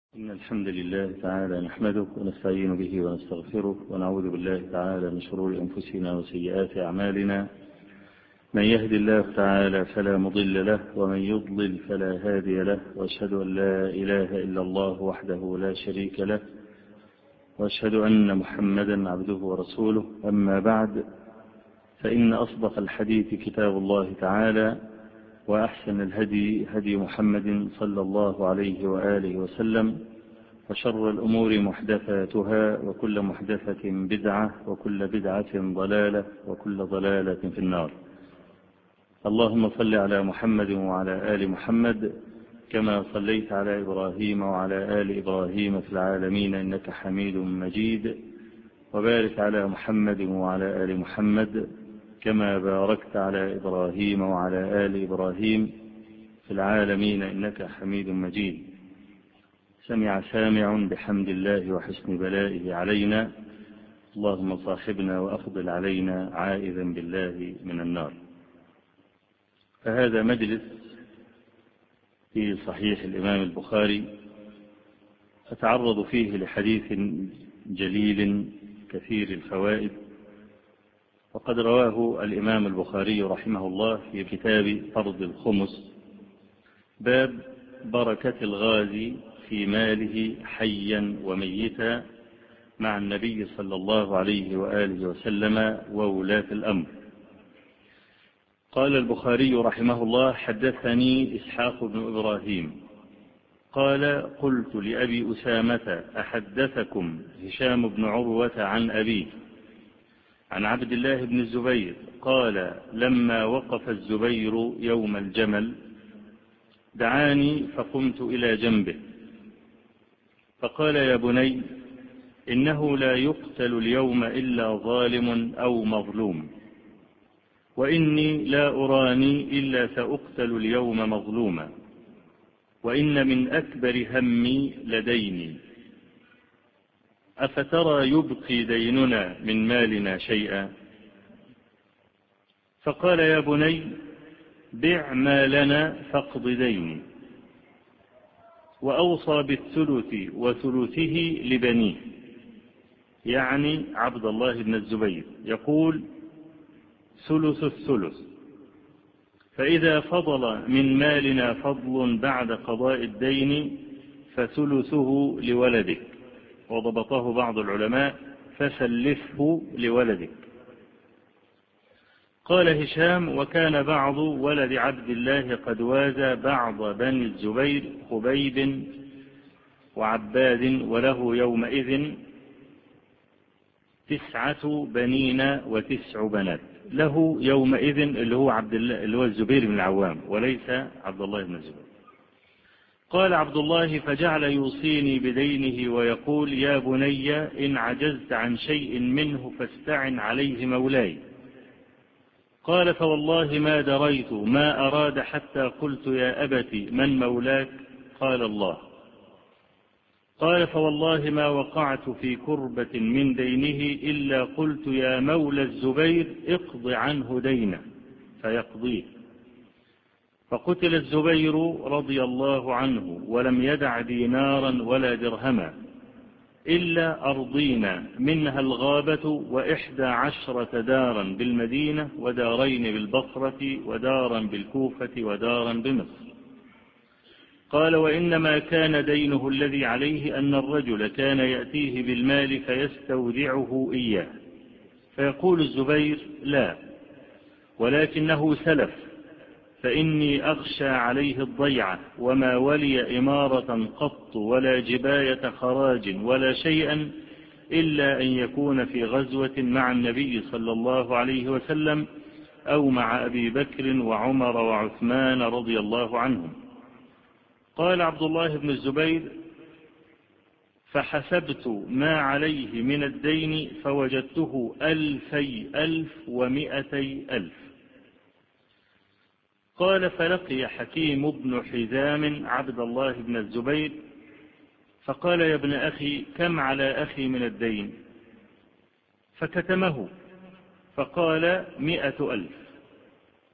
إن الحمد لله تعالى نحمده ونستعين به ونستغفره ونعوذ بالله تعالى من شرور أنفسنا وسيئات أعمالنا. من يهد الله تعالى فلا مضل له ومن يضلل فلا هادي له، وأشهد أن لا إله إلا الله وحده لا شريك له، وأشهد أن محمدا عبده ورسوله. أما بعد، فإن أصدق الحديث كتاب الله تعالى، وأحسن الهدي هدي محمد صلى الله عليه وآله وسلم، وشر الأمور محدثاتها، وكل محدثة بدعة، وكل بدعة ضلالة، وكل ضلالة في النار. اللهم صل على محمد وعلى آل محمد كما صليت على إبراهيم وعلى آل إبراهيم في العالمين إنك حميد مجيد، وبارك على محمد وعلى آل محمد كما باركت على إبراهيم وعلى آل إبراهيم في العالمين إنك حميد مجيد. سمع سامع بحمد الله وحسن بلائه علينا، اللهم صاحبنا وأفضل علينا عائذا بالله من النار. فهذا مجلس في صحيح الإمام البخاري أتعرض فيه لحديث جليل كثير الفوائد، وقد رواه الإمام البخاري رحمه الله في كتاب فرض الخمس، باب بركة الغازي في ماله حيا وميتا مع النبي صلى الله عليه وآله وسلم وولاة الأمر. قال البخاري رحمه الله: حدثني إسحاق بن إبراهيم قال: قلت لأبي أسامة: أحدثكم هشام بن عروة عن أبيه عن عبد الله بن الزبير قال: لما وقف الزبير يوم الجمل دعاني فقمت إلى جنبه فقال: يا بني، إنه لا يقتل اليوم إلا ظالم أو مظلوم، وإني لا أراني إلا سأقتل اليوم مظلوما، وإن من أكبر همي لديني، أفترى يبقي ديننا من مالنا شيئا؟ فقال: يا بني، بع ما لنا فاقض ديني. وأوصى بالثلث وثلثه لبنيه، يعني عبد الله بن الزبير، يقول: ثلث الثلث، فإذا فضل من مالنا فضل بعد قضاء الدين فثلثه لولدك. وضبطه بعض العلماء: فسلفه لولدك. قال هشام: وكان بعض ولد عبد الله قد وازى بعض بني الزبير خبيب وعباد، وله يومئذ 9 بنين و9 بنات. له يومئذ اللي هو عبد الله، اللي هو الزبير بن العوام، وليس عبد الله بن الزبير. قال عبد الله: فجعل يوصيني بدينه ويقول: يا بني، إن عجزت عن شيء منه فاستعن عليه مولاي. قال: فوالله ما دريت ما أراد حتى قلت: يا أبت، من مولاك؟ قال: الله. قال: فوالله ما وقعت في كربة من دينه إلا قلت: يا مولى الزبير، اقض عنه دينه، فيقضيه. فقتل الزبير رضي الله عنه ولم يدع دينارا ولا درهما إلا أرضين منها الغابة 11 دارا بالمدينة، ودارين بالبصرة، ودارا بالكوفة، ودارا بمصر. قال: وإنما كان دينه الذي عليه أن الرجل كان يأتيه بالمال فيستودعه إياه، فيقول الزبير: لا، ولكنه سلف، فإني أخشى عليه الضيعة، وما ولي إمارة قط ولا جباية خراج ولا شيئا إلا أن يكون في غزوة مع النبي صلى الله عليه وسلم أو مع أبي بكر وعمر وعثمان رضي الله عنهم. قال عبد الله بن الزبير: فحسبت ما عليه من الدين فوجدته 2,100,000. قال: فلقي حكيم بن حزام عبد الله بن الزبير فقال: يا ابن أخي، كم على أخي من الدين؟ فكتمه فقال: 100,000.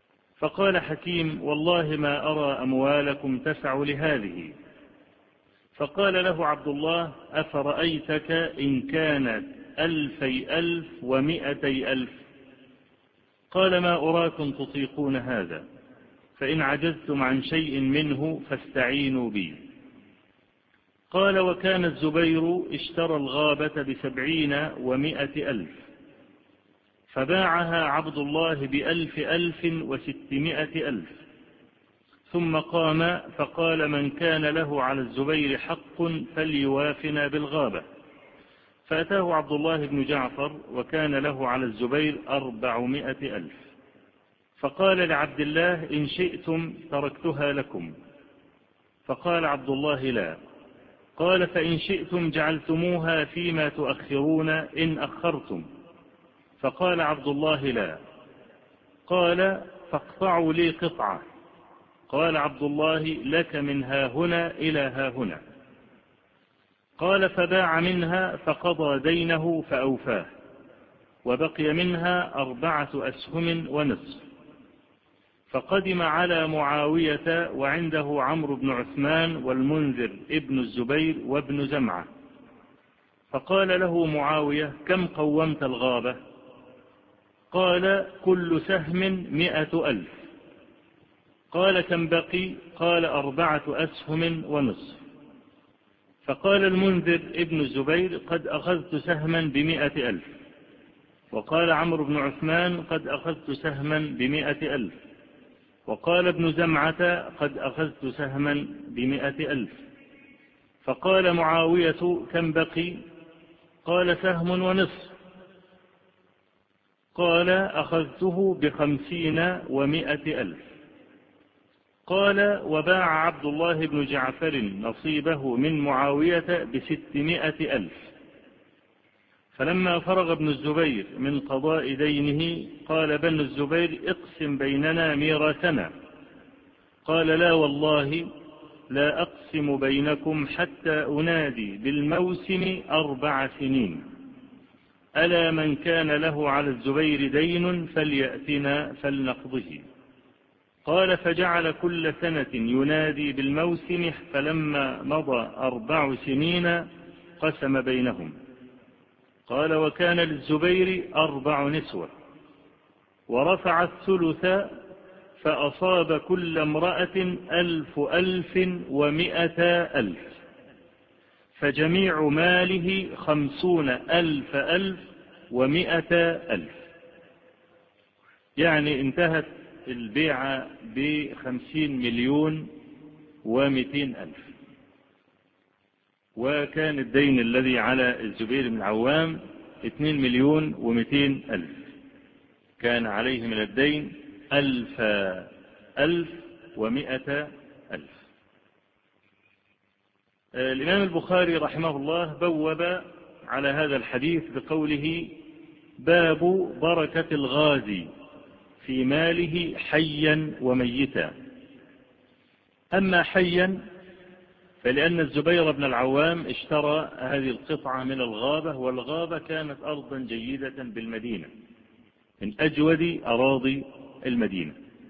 فقال حكيم: والله ما أرى أموالكم تسع لهذه. فقال له عبد الله: أفرأيتك إن كانت 2000 و200 قال: ما أراكم تطيقون هذا، فإن عجزتم عن شيء منه فاستعينوا بي. قال: وكان الزبير اشترى الغابة ب70 و100 فباعها عبد الله ب1000 و600 ثم قام فقال: من كان له على الزبير حق فليوافنا بالغابة. فأتاه عبد الله بن جعفر وكان له على الزبير 400 فقال لعبد الله: إن شئتم تركتها لكم. فقال عبد الله: لا. قال: فإن شئتم جعلتموها فيما تؤخرون إن أخرتم. فقال عبد الله: لا. قال: فاقطعوا لي قطعة. قال عبد الله: لك من هاهنا إلى هاهنا. قال: فباع منها فقضى دينه فأوفاه، وبقي منها 4 أسهم ونصف. فقدم على معاوية وعنده عمرو بن عثمان والمنذر ابن الزبير وابن زمعة. فقال له معاوية: كم قومت الغابة؟ قال: كل سهم 100,000. قال: كم بقي؟ قال: 4 أسهم ونصف. فقال المنذر ابن الزبير: قد أخذت سهما ب100,000. وقال عمرو بن عثمان: قد أخذت سهما ب100,000. وقال ابن زمعة: قد أخذت سهما ب100,000. فقال معاوية: كم بقي؟ قال: سهم ونصف. قال: أخذته ب50 و100,000. قال: وباع عبد الله بن جعفر نصيبه من معاوية ب600,000. فلما فرغ ابن الزبير من قضاء دينه قال بن الزبير: اقسم بيننا ميراثنا. قال: لا والله لا أقسم بينكم حتى أنادي بالموسم 4 سنين. ألا من كان له على الزبير دين فليأتنا فلنقضه. قال: فجعل كل سنة ينادي بالموسم، فلما مضى 4 سنين قسم بينهم. قال: وكان للزبير 4 نسوة، ورفع الثلث فأصاب كل امرأة 1,000 و100,000، فجميع ماله 50,000 و100,000. يعني انتهت البيعة ب50,200,000. وكان الدين الذي على الزبير بن العوام 2,200,000. كان عليه من الدين 1,000 و100,000. الإمام البخاري رحمه الله بوب على هذا الحديث بقوله: باب بركة الغازي في ماله حيا وميتا. أما حيا فلأن الزبير بن العوام اشترى هذه القطعة من الغابة، والغابة كانت أرضا جيدة بالمدينة من أجود أراضي المدينة.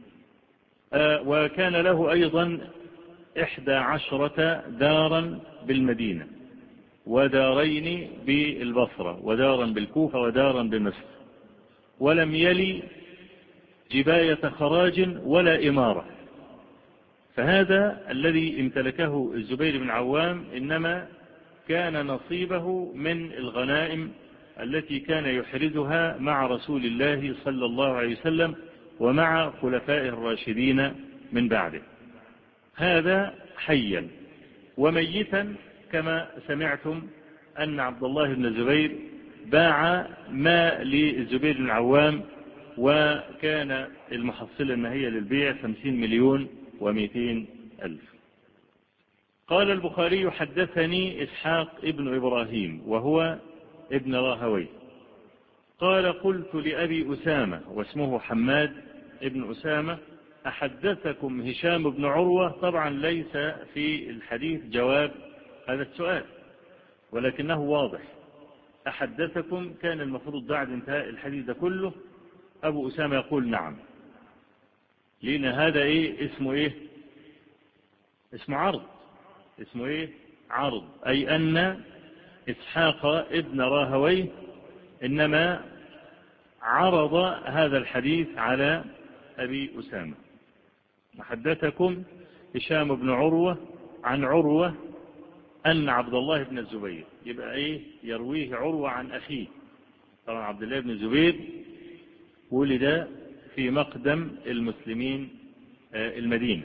وكان له أيضا 11 دارا بالمدينة، ودارين بالبصرة، ودارا بالكوفة، ودارا بمصر، ولم يلي جباية خراج ولا إمارة. فهذا الذي امتلكه الزبير بن العوام إنما كان نصيبه من الغنائم التي كان يحرزها مع رسول الله صلى الله عليه وسلم ومع خلفائه الراشدين من بعده. هذا حيا. وميتا كما سمعتم أن عبد الله بن الزبير باع ما للزبير بن العوام، وكان المحصلة النهائية للبيع 50,200,000. قال البخاري: حدثني إسحاق ابن إبراهيم وهو ابن راهوي قال: قلت لأبي أسامة واسمه حماد ابن أسامة: أحدثكم هشام بن عروة؟ طبعا ليس في الحديث جواب هذا السؤال، ولكنه واضح. أحدثكم كان المفروض بعد انتهاء الحديث ده كله أبو أسامة يقول نعم، لأن هذا اسمه اسمه عرض. اسمه عرض، أي أن إسحاق ابن راهويه إنما عرض هذا الحديث على أبي أسامة. حدثكم هشام بن عروة عن عروة أن عبد الله بن الزبير، يبقى إيه؟ يرويه عروة عن أخيه. طبعا عبد الله بن الزبير ولد في مقدم المسلمين المدينة،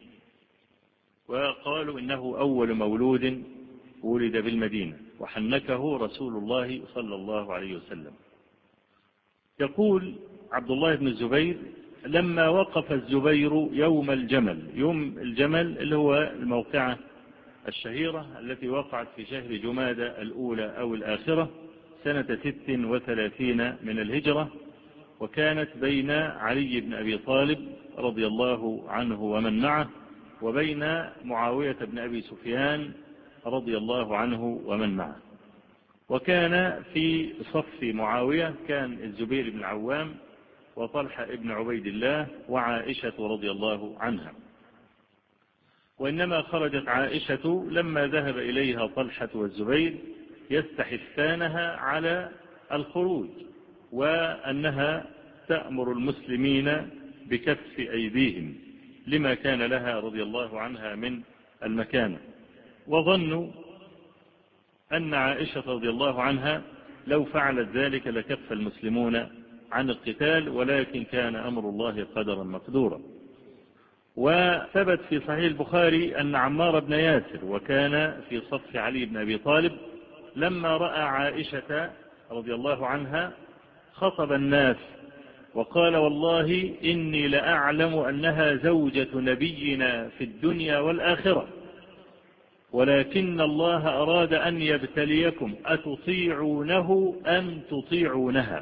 وقالوا إنه أول مولود ولد بالمدينة، وحنكه رسول الله صلى الله عليه وسلم. يقول عبد الله بن الزبير: لما وقف الزبير يوم الجمل، يوم الجمل اللي هو الموقعة الشهيرة التي وقعت في شهر جمادى الأولى أو الآخرة سنة 36 من الهجرة، وكانت بين علي بن أبي طالب رضي الله عنه ومن معه وبين معاوية بن أبي سفيان رضي الله عنه ومن معه. وكان في صف معاوية كان الزبير بن العوام وطلحة ابن عبيد الله وعائشة رضي الله عنها. وإنما خرجت عائشة لما ذهب إليها طلحة والزبير يستحثانها على الخروج، وأنها تأمر المسلمين بكف أيديهم لما كان لها رضي الله عنها من المكانة. وظنوا أن عائشة رضي الله عنها لو فعلت ذلك لكف المسلمون عن القتال، ولكن كان أمر الله قدرا مقدورا. وثبت في صحيح البخاري أن عمار بن ياسر وكان في صف علي بن أبي طالب لما رأى عائشة رضي الله عنها خطب الناس وقال: والله إني لأعلم أنها زوجة نبينا في الدنيا والآخرة، ولكن الله أراد أن يبتليكم أتطيعونه أم تطيعونها.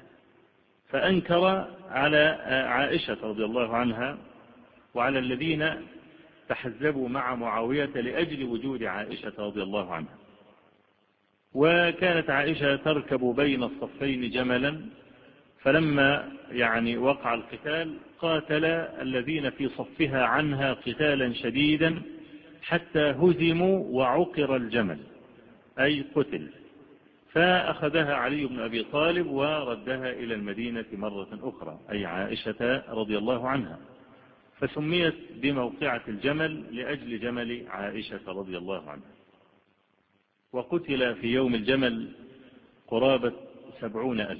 فأنكر على عائشة رضي الله عنها وعلى الذين تحزبوا مع معاوية لأجل وجود عائشة رضي الله عنها. وكانت عائشة تركب بين الصفين جملا، فلما وقع القتال قاتل الذين في صفها عنها قتالا شديدا حتى هزموا وعقر الجمل، أي قتل. فأخذها علي بن أبي طالب وردها إلى المدينة مرة أخرى، أي عائشة رضي الله عنها، فسميت بموقعة الجمل لأجل جمل عائشة رضي الله عنها. وقتل في يوم الجمل قرابة 70,000.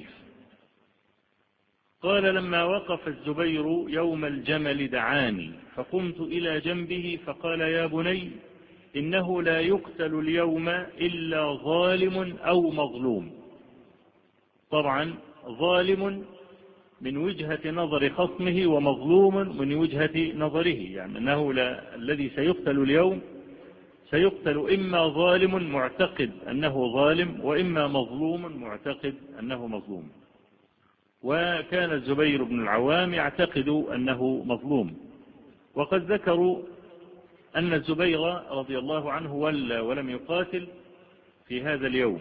قال: لما وقف الزبير يوم الجمل دعاني فقمت إلى جنبه فقال: يا بني، إنه لا يقتل اليوم إلا ظالم أو مظلوم. طبعا ظالم من وجهة نظر خصمه ومظلوم من وجهة نظره، أنه الذي سيقتل اليوم سيقتل إما ظالم معتقد أنه ظالم، وإما مظلوم معتقد أنه مظلوم. وكان الزبير بن العوام يعتقد أنه مظلوم. وقد ذكروا أن الزبير رضي الله عنه ولى ولم يقاتل في هذا اليوم،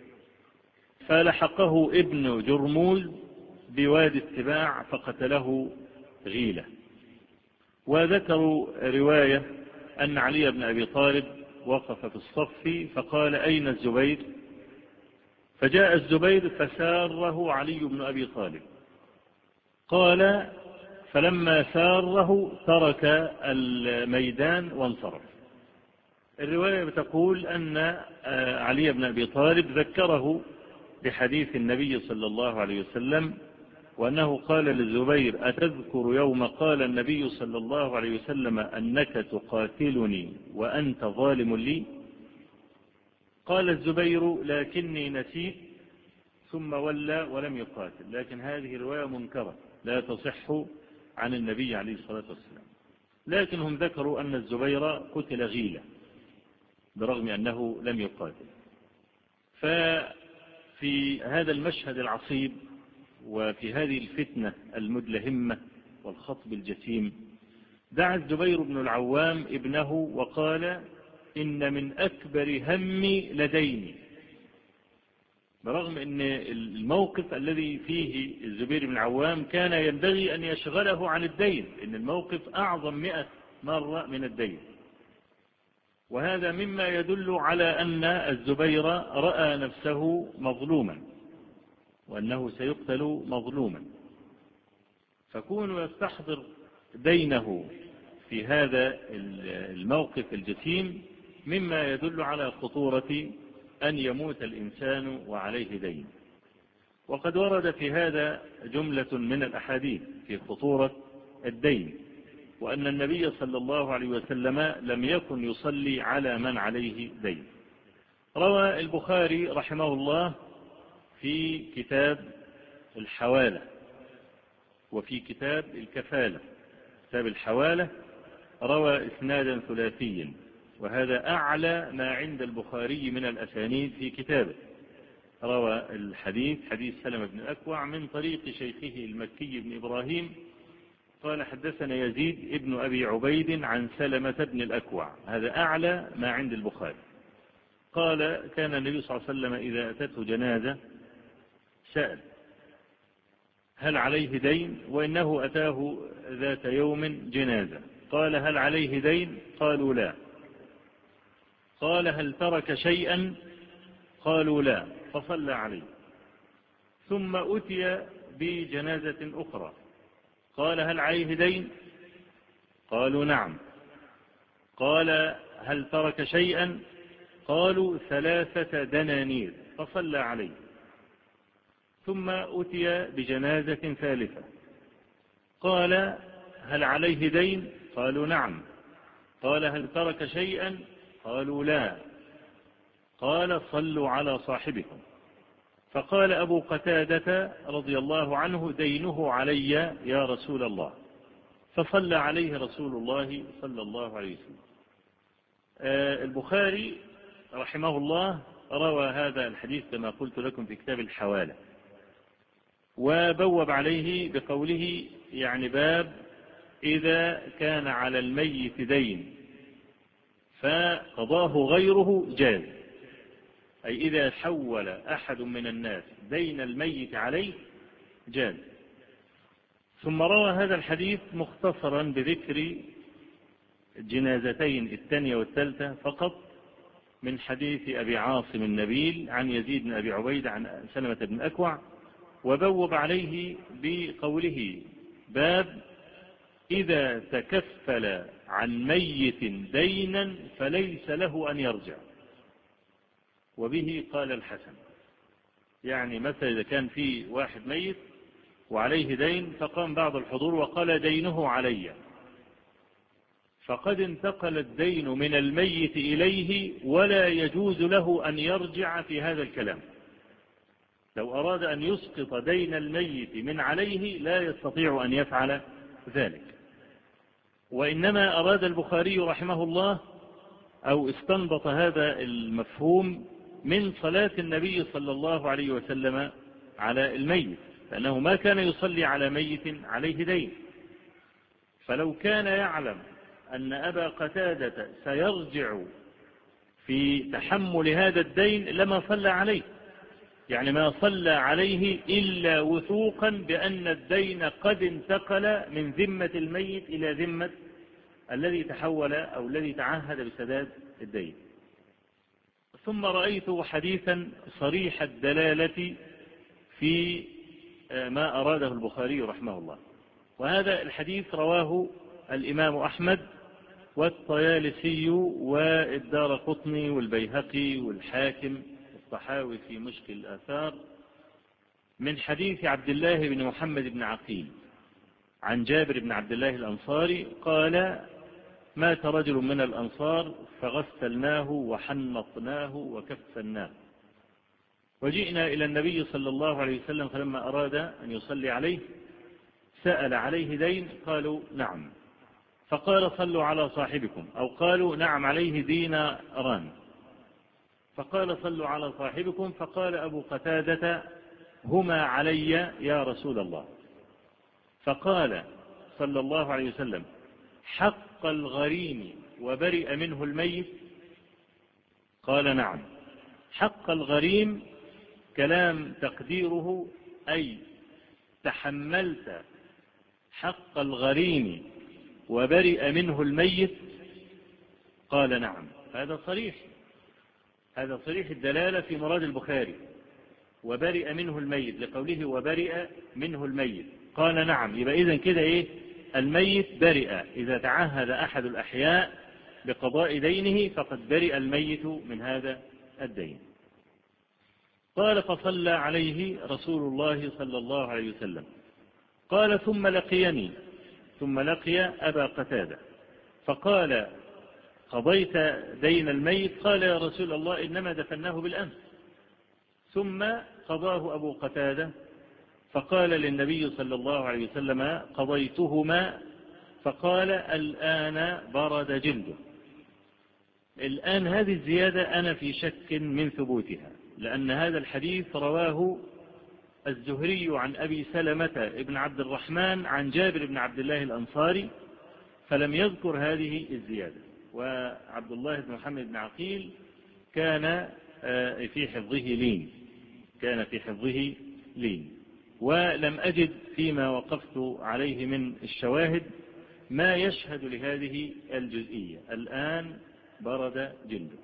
فلحقه ابن جرموز بوادي السباع فقتله غيلة. وذكروا رواية أن علي بن أبي طالب وقف في الصف فقال: أين الزبير؟ فجاء الزبير فساره علي بن أبي طالب. قال: فلما ساره ترك الميدان وانصرف. الرواية بتقول أن علي بن أبي طالب ذكره بحديث النبي صلى الله عليه وسلم، وأنه قال للزبير: أتذكر يوم قال النبي صلى الله عليه وسلم أنك تقاتلني وأنت ظالم لي؟ قال الزبير: لكني نسيت، ثم ولى ولم يقاتل. لكن هذه رواية منكرة لا تصح عن النبي عليه الصلاة والسلام. لكنهم ذكروا أن الزبير قتل غيلة برغم أنه لم يقاتل. ففي هذا المشهد العصيب وفي هذه الفتنة المدلهمة والخطب الجسيم دعا الزبير بن العوام ابنه وقال: إن من أكبر همي لديني، برغم أن الموقف الذي فيه الزبير بن العوام كان ينبغي أن يشغله عن الدين، إن الموقف أعظم 100 مرة من الدين، وهذا مما يدل على أن الزبير رأى نفسه مظلوما وأنه سيقتل مظلوما، فكون يستحضر دينه في هذا الموقف الجسيم مما يدل على خطورة أن يموت الإنسان وعليه دين. وقد ورد في هذا جملة من الأحاديث في خطورة الدين، وأن النبي صلى الله عليه وسلم لم يكن يصلي على من عليه دين. روى البخاري رحمه الله في كتاب الحوالة وفي كتاب الكفالة. كتاب الحوالة روى إسنادا ثلاثيا، وهذا أعلى ما عند البخاري من الأسانيد في كتابه. روى الحديث حديث سلمة بن الأكوع من طريق شيخه المكي بن إبراهيم قال حدثنا يزيد ابن أبي عبيد عن سلمة بن الأكوع، هذا أعلى ما عند البخاري. قال كان النبي صلى الله عليه وسلم إذا أتته جنازة سأل هل عليه دين، وإنه أتاه ذات يوم جنازة قال هل عليه دين؟ قالوا لا. قال هل ترك شيئا؟ قالوا لا، فصلى عليه. ثم أتي بجنازة أخرى قال هل عليه دين؟ قالوا نعم. قال هل ترك شيئا؟ قالوا 3 دنانير، فصلى عليه. ثم أتي بجنازة ثالثة قال هل عليه دين؟ قالوا نعم. قال هل ترك شيئا؟ قالوا لا. قال صلوا على صاحبكم. فقال أبو قتادة رضي الله عنه دينه علي يا رسول الله، فصلى عليه رسول الله صلى الله عليه وسلم. البخاري رحمه الله روى هذا الحديث كما قلت لكم في كتاب الحوالة، وبوب عليه بقوله يعني باب إذا كان على الميت دين فقضاه غيره جاز، أي إذا حول أحد من الناس دين الميت عليه جاز. ثم روى هذا الحديث مختصرا بذكر الجنازتين الثانية والثالثة فقط من حديث أبي عاصم النبيل عن يزيد بن أبي عبيد عن سلمة بن أكوع، وبوب عليه بقوله باب إذا تكفل عن ميت دينا فليس له أن يرجع. وبه قال الحسن، يعني مثلا إذا كان في واحد ميت وعليه دين فقام بعض الحضور وقال دينه علي، فقد انتقل الدين من الميت إليه ولا يجوز له أن يرجع في هذا الكلام. لو أراد أن يسقط دين الميت من عليه لا يستطيع أن يفعل ذلك. وإنما أراد البخاري رحمه الله أو استنبط هذا المفهوم من صلاة النبي صلى الله عليه وسلم على الميت، لأنه ما كان يصلي على ميت عليه دين. فلو كان يعلم أن أبا قتادة سيرجع في تحمل هذا الدين لما صلى عليه، يعني ما صلى عليه إلا وثوقا بأن الدين قد انتقل من ذمة الميت إلى ذمة الذي تحول أو الذي تعهد بسداد الدين. ثم رأيت حديثا صريح الدلالة في ما أراده البخاري رحمه الله، وهذا الحديث رواه الإمام أحمد والطيالسي والدارقطني والبيهقي والحاكم والطحاوي في مشكل الآثار من حديث عبد الله بن محمد بن عقيل عن جابر بن عبد الله الأنصاري قال مات رجل من الأنصار فغسلناه وحنطناه وكفناه، وجئنا إلى النبي صلى الله عليه وسلم فلما أراد أن يصلي عليه سأل عليه دين، قالوا نعم، فقال صلوا على صاحبكم، أو قالوا نعم عليه ديناران، فقال صلوا على صاحبكم، فقال أبو قتادة هما علي يا رسول الله، فقال صلى الله عليه وسلم حق الغريم وبرئ منه الميت؟ قال نعم. حق الغريم كلام تقديره أي تحملت حق الغريم وبرئ منه الميت؟ قال نعم. هذا صريح الدلالة في مراد البخاري، وبرئ منه الميت، لقوله وبرئ منه الميت، قال نعم. يبقى إذن كده إيه؟ الميت برئ، إذا تعهد أحد الأحياء بقضاء دينه فقد برئ الميت من هذا الدين. قال فصلى عليه رسول الله صلى الله عليه وسلم. قال ثم لقي أبا قتادة فقال قضيت دين الميت؟ قال يا رسول الله إنما دفناه بالأمس. ثم قضاه أبو قتادة فقال للنبي صلى الله عليه وسلم قضيتهما، فقال الآن برد جلده. الآن هذه الزيادة أنا في شك من ثبوتها، لأن هذا الحديث رواه الزهري عن أبي سلمة ابن عبد الرحمن عن جابر بن عبد الله الأنصاري، فلم يذكر هذه الزيادة. وعبد الله بن محمد بن عقيل كان في حفظه لين، ولم أجد فيما وقفت عليه من الشواهد ما يشهد لهذه الجزئية، الآن برد جلده.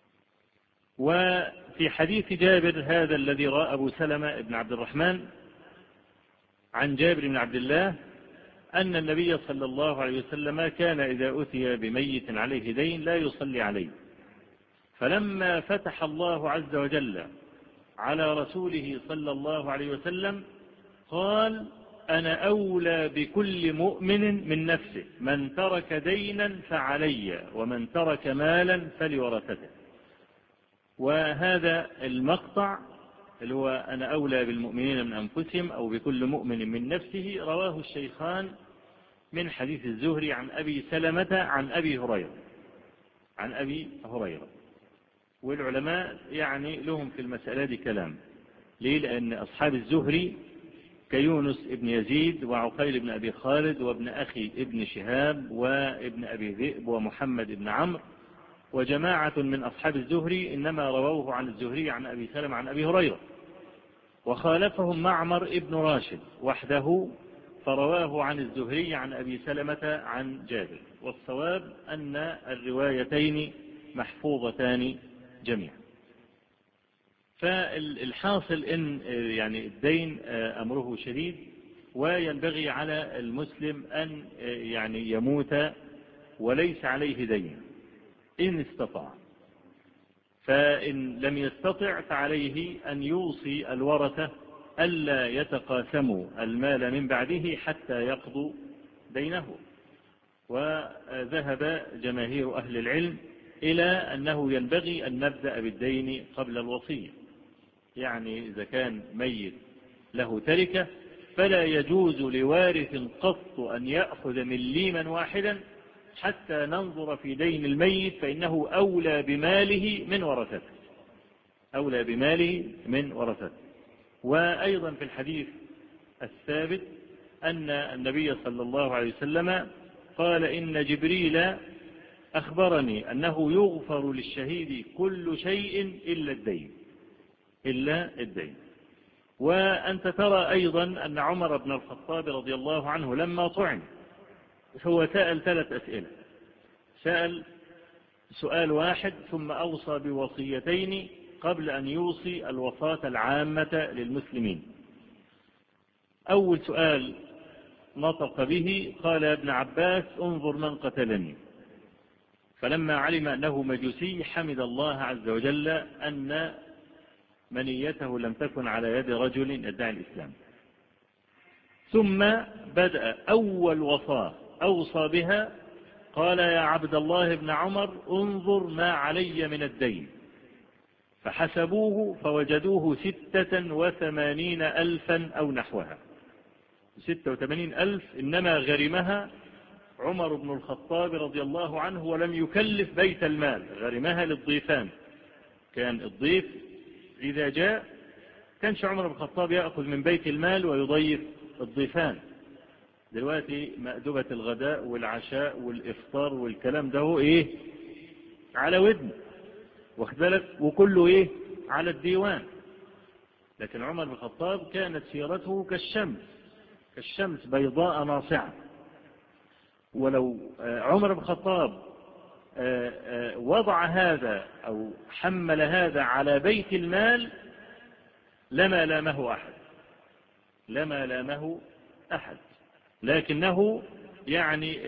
وفي حديث جابر هذا الذي رأى أبو سلمة بن عبد الرحمن عن جابر بن عبد الله أن النبي صلى الله عليه وسلم كان إذا أتي بميت عليه دين لا يصلي عليه، فلما فتح الله عز وجل على رسوله صلى الله عليه وسلم قال أنا أولى بكل مؤمن من نفسه، من ترك دينا فعلي ومن ترك مالا فلورثته. وهذا المقطع اللي هو أنا أولى بالمؤمنين من أنفسهم أو بكل مؤمن من نفسه رواه الشيخان من حديث الزهري عن أبي سلمة عن أبي هريرة. والعلماء يعني لهم في المسألة دي كلام. ليه؟ لأن أصحاب الزهري كيونس ابن يزيد وعقيل بن أبي خالد وابن أخي ابن شهاب وابن أبي ذئب ومحمد ابن عمرو وجماعة من أصحاب الزهري إنما رووه عن الزهري عن أبي سلمة عن أبي هريرة، وخالفهم معمر ابن راشد وحده فرواه عن الزهري عن أبي سلمة عن جابر. والصواب أن الروايتين محفوظتان جميعا. فالحاصل إن يعني الدين أمره شديد، وينبغي على المسلم أن يعني يموت وليس عليه دين إن استطاع، فإن لم يستطع فعليه أن يوصي الورثة ألا يتقاسموا المال من بعده حتى يقضوا دينه. وذهب جماهير أهل العلم إلى أنه ينبغي أن نبدأ بالدين قبل الوصية، يعني إذا كان ميت له تركة فلا يجوز لوارث قط أن يأخذ مليما واحدا حتى ننظر في دين الميت، فإنه أولى بماله من ورثته. وأيضا في الحديث الثابت أن النبي صلى الله عليه وسلم قال إن جبريل أخبرني أنه يغفر للشهيد كل شيء إلا الدين. وأنت ترى أيضا أن عمر بن الخطاب رضي الله عنه لما طعن هو سأل 3 أسئلة، سأل سؤال واحد ثم أوصى بوصيتين قبل أن يوصي الوصاة العامة للمسلمين. أول سؤال نطق به قال يا ابن عباس انظر من قتلني، فلما علم أنه مجوسي حمد الله عز وجل أن منيته لم تكن على يد رجل يدعي الإسلام. ثم بدأ أول وصاة أوصى بها قال يا عبد الله بن عمر انظر ما علي من الدين، فحسبوه فوجدوه 86,000 أو نحوها، 86,000 إنما غرمها عمر بن الخطاب رضي الله عنه ولم يكلف بيت المال، غرمها للضيفان. كان الضيف إذا جاء كانش عمر بن الخطاب يأخذ من بيت المال ويضيف الضيفان. دلوقتي مأدبة الغداء والعشاء والإفطار والكلام ده هو إيه على ودن واخدلك، وكله إيه على الديوان. لكن عمر بن الخطاب كانت سيرته كالشمس بيضاء ناصعة. ولو عمر بن الخطاب وضع هذا أو حمل هذا على بيت المال لما لامه أحد، لكنه يعني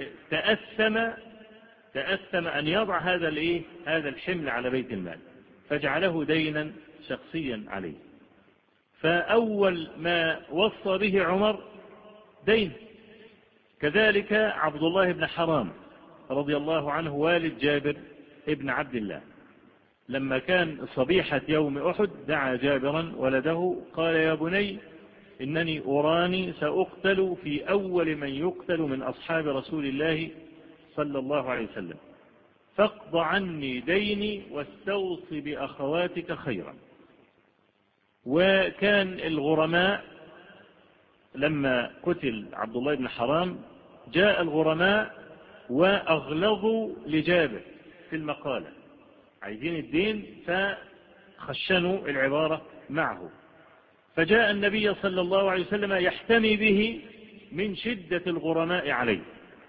تأثم أن يضع هذا الحمل على بيت المال، فجعله دينا شخصيا عليه. فأول ما وصى به عمر دين. كذلك عبد الله بن حرام رضي الله عنه والد جابر ابن عبد الله، لما كان صبيحة يوم أحد دعا جابرا ولده قال: يا بني إنني أراني سأقتل في أول من يقتل من أصحاب رسول الله صلى الله عليه وسلم، فاقض عني ديني واستوص بأخواتك خيرا. وكان الغرماء لما قتل عبد الله بن حرام جاء الغرماء وأغلظوا لجابر في المقالة، عايزين الدين فخشنوا العبارة معه، فجاء النبي صلى الله عليه وسلم يحتمي به من شدة الغرماء عليه،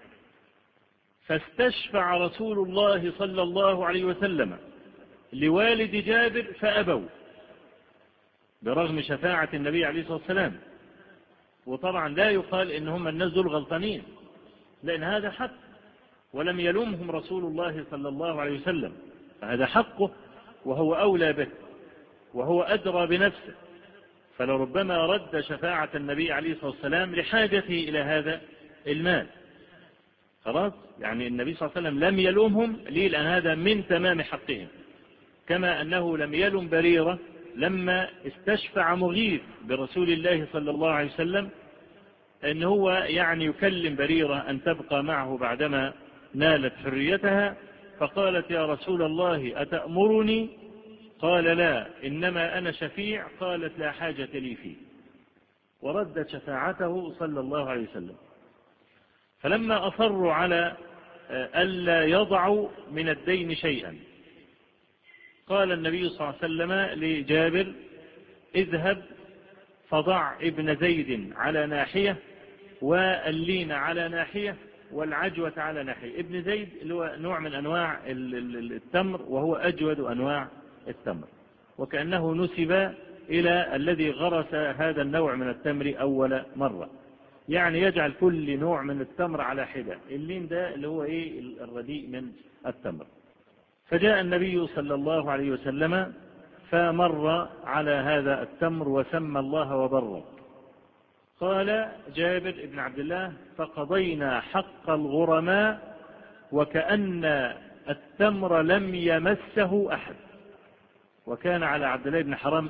فاستشفع رسول الله صلى الله عليه وسلم لوالد جابر فأبوا برغم شفاعة النبي عليه الصلاة والسلام. وطبعا لا يقال إنهم الناس دول غلطانين، لأن هذا حق ولم يلومهم رسول الله صلى الله عليه وسلم، فهذا حقه وهو أولى به وهو أدرى بنفسه، فلربما رد شفاعة النبي عليه الصلاة والسلام لحاجته إلى هذا المال. خلاص، يعني النبي صلى الله عليه وسلم لم يلومهم ليه؟ لأن هذا من تمام حقهم، كما أنه لم يلوم بريرة لما استشفع مغيث برسول الله صلى الله عليه وسلم أن هو يعني يكلم بريرة أن تبقى معه بعدما نالت حريتها، فقالت: يا رسول الله أتأمرني؟ قال: لا، إنما أنا شفيع. قالت: لا حاجة لي فيه، وردت شفاعته صلى الله عليه وسلم. فلما أصروا على ألا يضعوا من الدين شيئا قال النبي صلى الله عليه وسلم لجابر: اذهب فضع ابن زيد على ناحية واللين على ناحية والعجوة على ناحية. ابن زيد اللي هو نوع من أنواع التمر، وهو أجود أنواع التمر، وكأنه نسب إلى الذي غرس هذا النوع من التمر أول مرة، يعني يجعل كل نوع من التمر على حدة. اللين ده اللي هو الرديء من التمر. فجاء النبي صلى الله عليه وسلم فمر على هذا التمر وسمى الله وبره. قال جابر بن عبد الله: فقضينا حق الغرماء وكأن التمر لم يمسه أحد. وكان على عبد الله بن حرام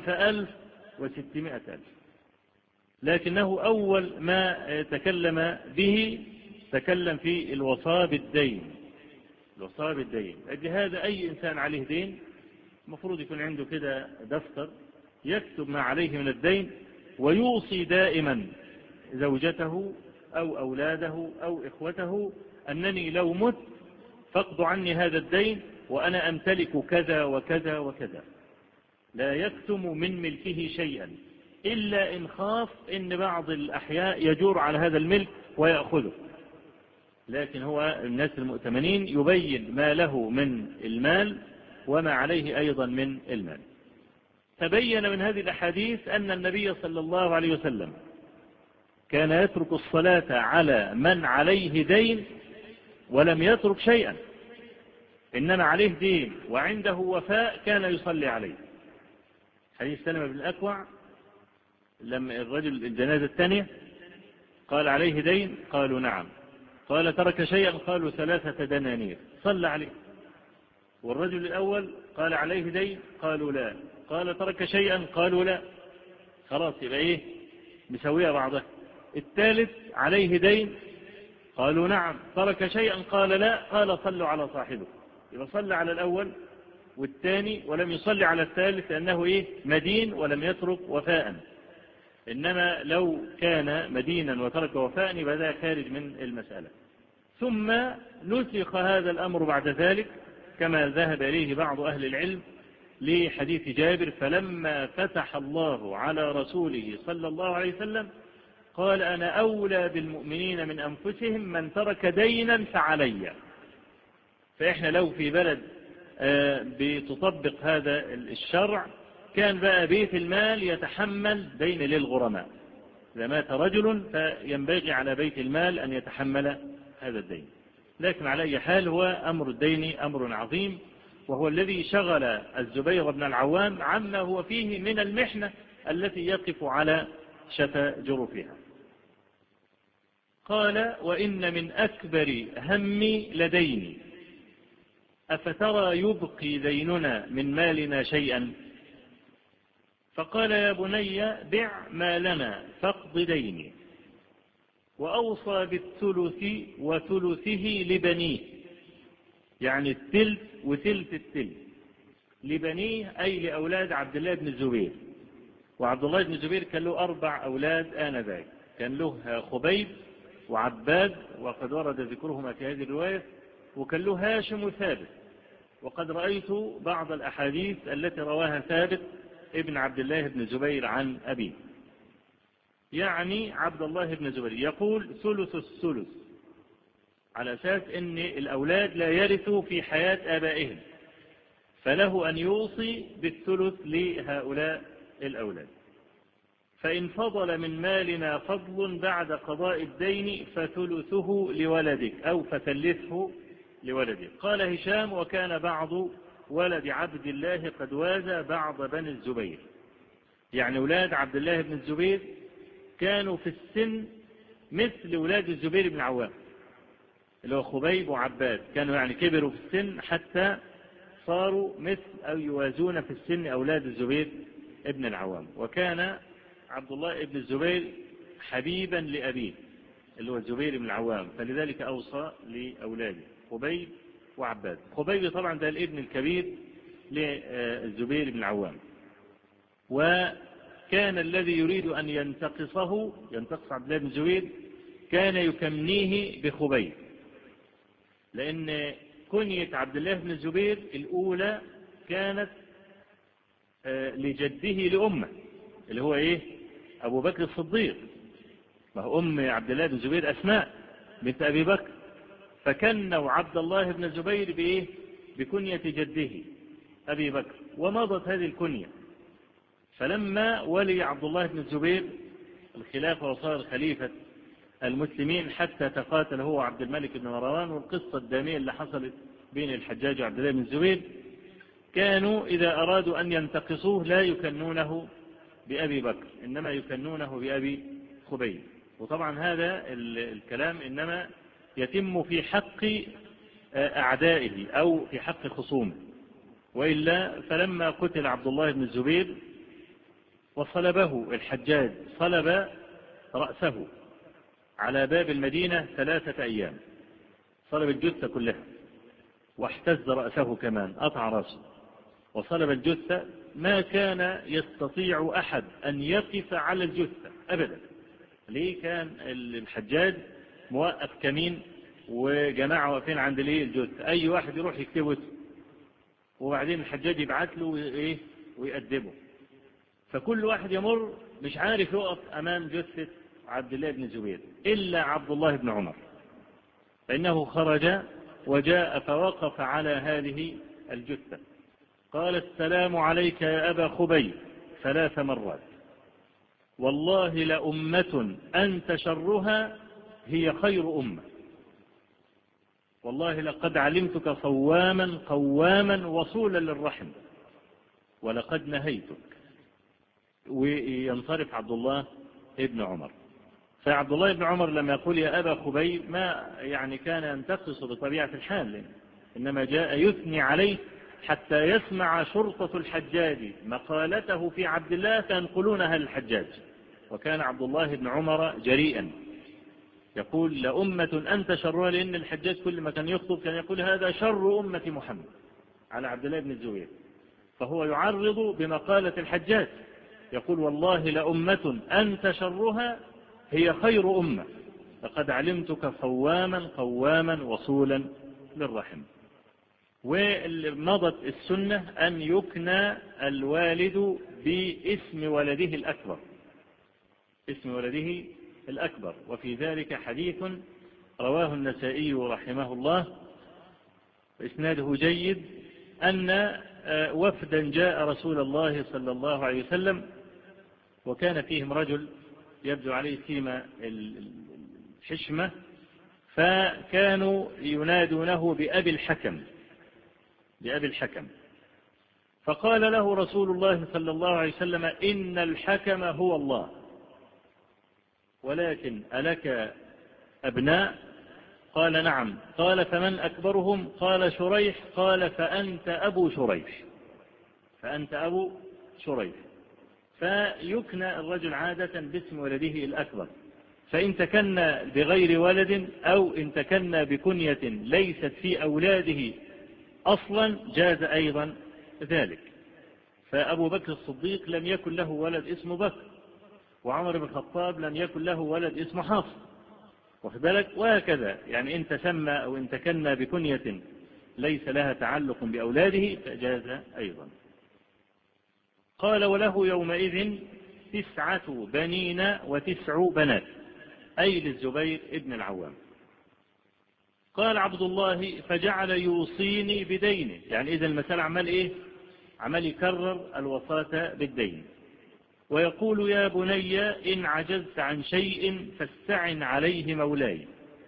1600 ألف، لكنه أول ما تكلم به تكلم في الوصاة بالدين. الوصاة بالدين هذا أي إنسان عليه دين المفروض يكون عنده كده دفتر يكتب ما عليه من الدين، ويوصي دائما زوجته أو أولاده أو إخوته أنني لو مت فاقضوا عني هذا الدين وأنا أمتلك كذا وكذا وكذا. لا يكتم من ملكه شيئا إلا إن خاف إن بعض الأحياء يجور على هذا الملك ويأخذه، لكن هو الناس المؤتمنين يبين ما له من المال وما عليه أيضا من المال. تبين من هذه الأحاديث أن النبي صلى الله عليه وسلم كان يترك الصلاة على من عليه دين ولم يترك شيئا، إنما عليه دين وعنده وفاء كان يصلي عليه. حديث سلمة بن الأكوع لما الرجل الجنازة الثانية قال: عليه دين؟ قالوا: نعم. قال: ترك شيئا؟ قالوا: 3 دنانير. صلى عليه. والرجل الأول قال: عليه دين؟ قالوا: لا. قال: ترك شيئا؟ قالوا: لا. خلاص، يبقى مسوية بعضها. الثالث: عليه دين؟ قالوا: نعم. ترك شيئا؟ قال: لا. قال: صلوا على صاحبه. يبقى صلى على الأول والثاني ولم يصلي على الثالث، لأنه مدين ولم يترك وفاء. إنما لو كان مدينا وترك وفاء يبقى ذا خارج من المسألة. ثم نسخ هذا الأمر بعد ذلك كما ذهب إليه بعض أهل العلم لحديث جابر: فلما فتح الله على رسوله صلى الله عليه وسلم قال: أنا أولى بالمؤمنين من أنفسهم، من ترك دينا فعلي. فإحنا لو في بلد بتطبق هذا الشرع كان بقى بيت المال يتحمل دين للغرماء. إذا مات رجل فينبغي على بيت المال أن يتحمل هذا الدين. لكن على أي حال هو أمر الدين أمر عظيم، وهو الذي شغل الزبير بن العوام عما هو فيه من المحنة التي يقف على شفا جرفها. قال: وإن من أكبر همي لديني، أفترى يبقي ديننا من مالنا شيئا؟ فقال: يا بني بع مالنا فاقض ديني. وأوصى بالثلث وثلثه لبنيه، يعني الثلث وثلث الثلث لبنيه، أي لأولاد عبد الله بن الزبير. وعبد الله بن الزبير كان له 4 أولاد آنذاك، كان له خبيب وعباد وقد ورد ذكرهما في هذه الرواية، وكان له هاشم وثابت. وقد رأيت بعض الأحاديث التي رواها ثابت ابن عبد الله بن الزبير عن أبيه، يعني عبد الله بن الزبير يقول ثلث الثلث، على أساس أن الأولاد لا يرثوا في حياة آبائهم، فله أن يوصي بالثلث لهؤلاء الأولاد. فإن فضل من مالنا فضل بعد قضاء الدين فثلثه لولدك أو فثلثه لولدك. قال هشام: وكان بعض ولد عبد الله قد وازى بعض بني الزبير، يعني أولاد عبد الله بن الزبير كانوا في السن مثل أولاد الزبير بن العوام اللي هو خبيب وعباد، كانوا يعني كبروا في السن حتى صاروا مثل أو يوازون في السن أولاد الزبير ابن العوام. وكان عبد الله ابن الزبير حبيبا لأبيه اللي هو الزبير بن العوام، فلذلك أوصى لأولاده خبيب وعباد. خبيب طبعا ده الابن الكبير للزبير بن العوام، وكان الذي يريد أن ينتقص عبد الله بن الزبير كان يكنيه بخبيب، لأن كنية عبد الله بن الزبير الأولى كانت لجده لأمه اللي هو إيه؟ أبو بكر الصديق. ما هو أم عبد الله بن الزبير أسماء بنت أبي بكر، فكنوا عبد الله بن الزبير بإيه؟ بكنية جده أبي بكر، ومضت هذه الكنية. فلما ولي عبد الله بن الزبير الخلافة وصار خليفة المسلمين حتى تقاتل هو عبد الملك بن مروان، والقصة الدامية اللي حصلت بين الحجاج وعبد الله بن الزبير، كانوا إذا أرادوا أن ينتقصوه لا يكنونه بأبي بكر، إنما يكنونه بأبي خبيب. وطبعا هذا الكلام إنما يتم في حق أعدائه أو في حق خصومه، وإلا فلما قتل عبد الله بن الزبير وصلبه الحجاج، صلب رأسه على باب المدينة 3 أيام، صلب الجثة كلها واحتز رأسه كمان، قطع رأسه وصلب الجثة. ما كان يستطيع أحد أن يقف على الجثة أبدا. ليه؟ كان الحجاج موقف كمين وجماعة واقفين عند ليه الجثة، أي واحد يروح يكتبه، وبعدين الحجاج يبعت له إيه ويأدبه، فكل واحد يمر مش عارف يقف أمام جثة عبد الله بن الزبير إلا عبد الله بن عمر، فإنه خرج وجاء فوقف على هذه الجثة، قال: السلام عليك يا أبا خبيب 3 مرات، والله لأمة أنت شرها هي خير أمة، والله لقد علمتك صواما قواما وصولا للرحم، ولقد نهيتك. وينصرف عبد الله ابن عمر. فعبد الله بن عمر لما يقول يا أبا خبيب ما يعني كان ينتقص بطبيعة الحال، إنما جاء يثني عليه حتى يسمع شرطة الحجاج مقالته في عبد الله فينقلونها للحجاج. وكان عبد الله بن عمر جريئا يقول لأمة أنت شرها، لأن الحجاج كل ما كان يخطب كان يقول هذا شر أمة محمد على عبد الله بن الزبير، فهو يعرض بمقالة الحجاج يقول والله لأمة أنت شرها هي خير أمة، لقد علمتك صواما قواما وصولا للرحم. ومضت السنة أن يكنى الوالد باسم ولده الأكبر، اسم ولده الأكبر. وفي ذلك حديث رواه النسائي رحمه الله إسناده جيد، أن وفدا جاء رسول الله صلى الله عليه وسلم، وكان فيهم رجل يبدو عليه سيما الحشمة، فكانوا ينادونه بأبي الحكم، بأبي الحكم. فقال له رسول الله صلى الله عليه وسلم: إن الحكم هو الله، ولكن ألك أبناء؟ قال: نعم. قال: فمن أكبرهم؟ قال: شريح. قال: فأنت أبو شريح، فأنت أبو شريح. فيكنى الرجل عادة باسم ولده الأكبر، فإن تكنى بغير ولد أو إن تكنى بكنية ليست في أولاده أصلا جاز أيضا ذلك. فأبو بكر الصديق لم يكن له ولد اسمه بكر، وعمر بن الخطاب لم يكن له ولد اسمه حفص، واخد بالك؟ وهكذا، يعني إن تسمى أو إن تكنى بكنية ليس لها تعلق بأولاده فجاز أيضا. قال: وله يومئذ 9 بنين و9 بنات، أي للزبير ابن العوام. قال عبد الله: فجعل يوصيني بدينه، يعني إذا المسألة عمال إيه؟ عمال يكرر الوصاة بالدين، ويقول: يا بني إن عجزت عن شيء فاستعن عليه مولاي.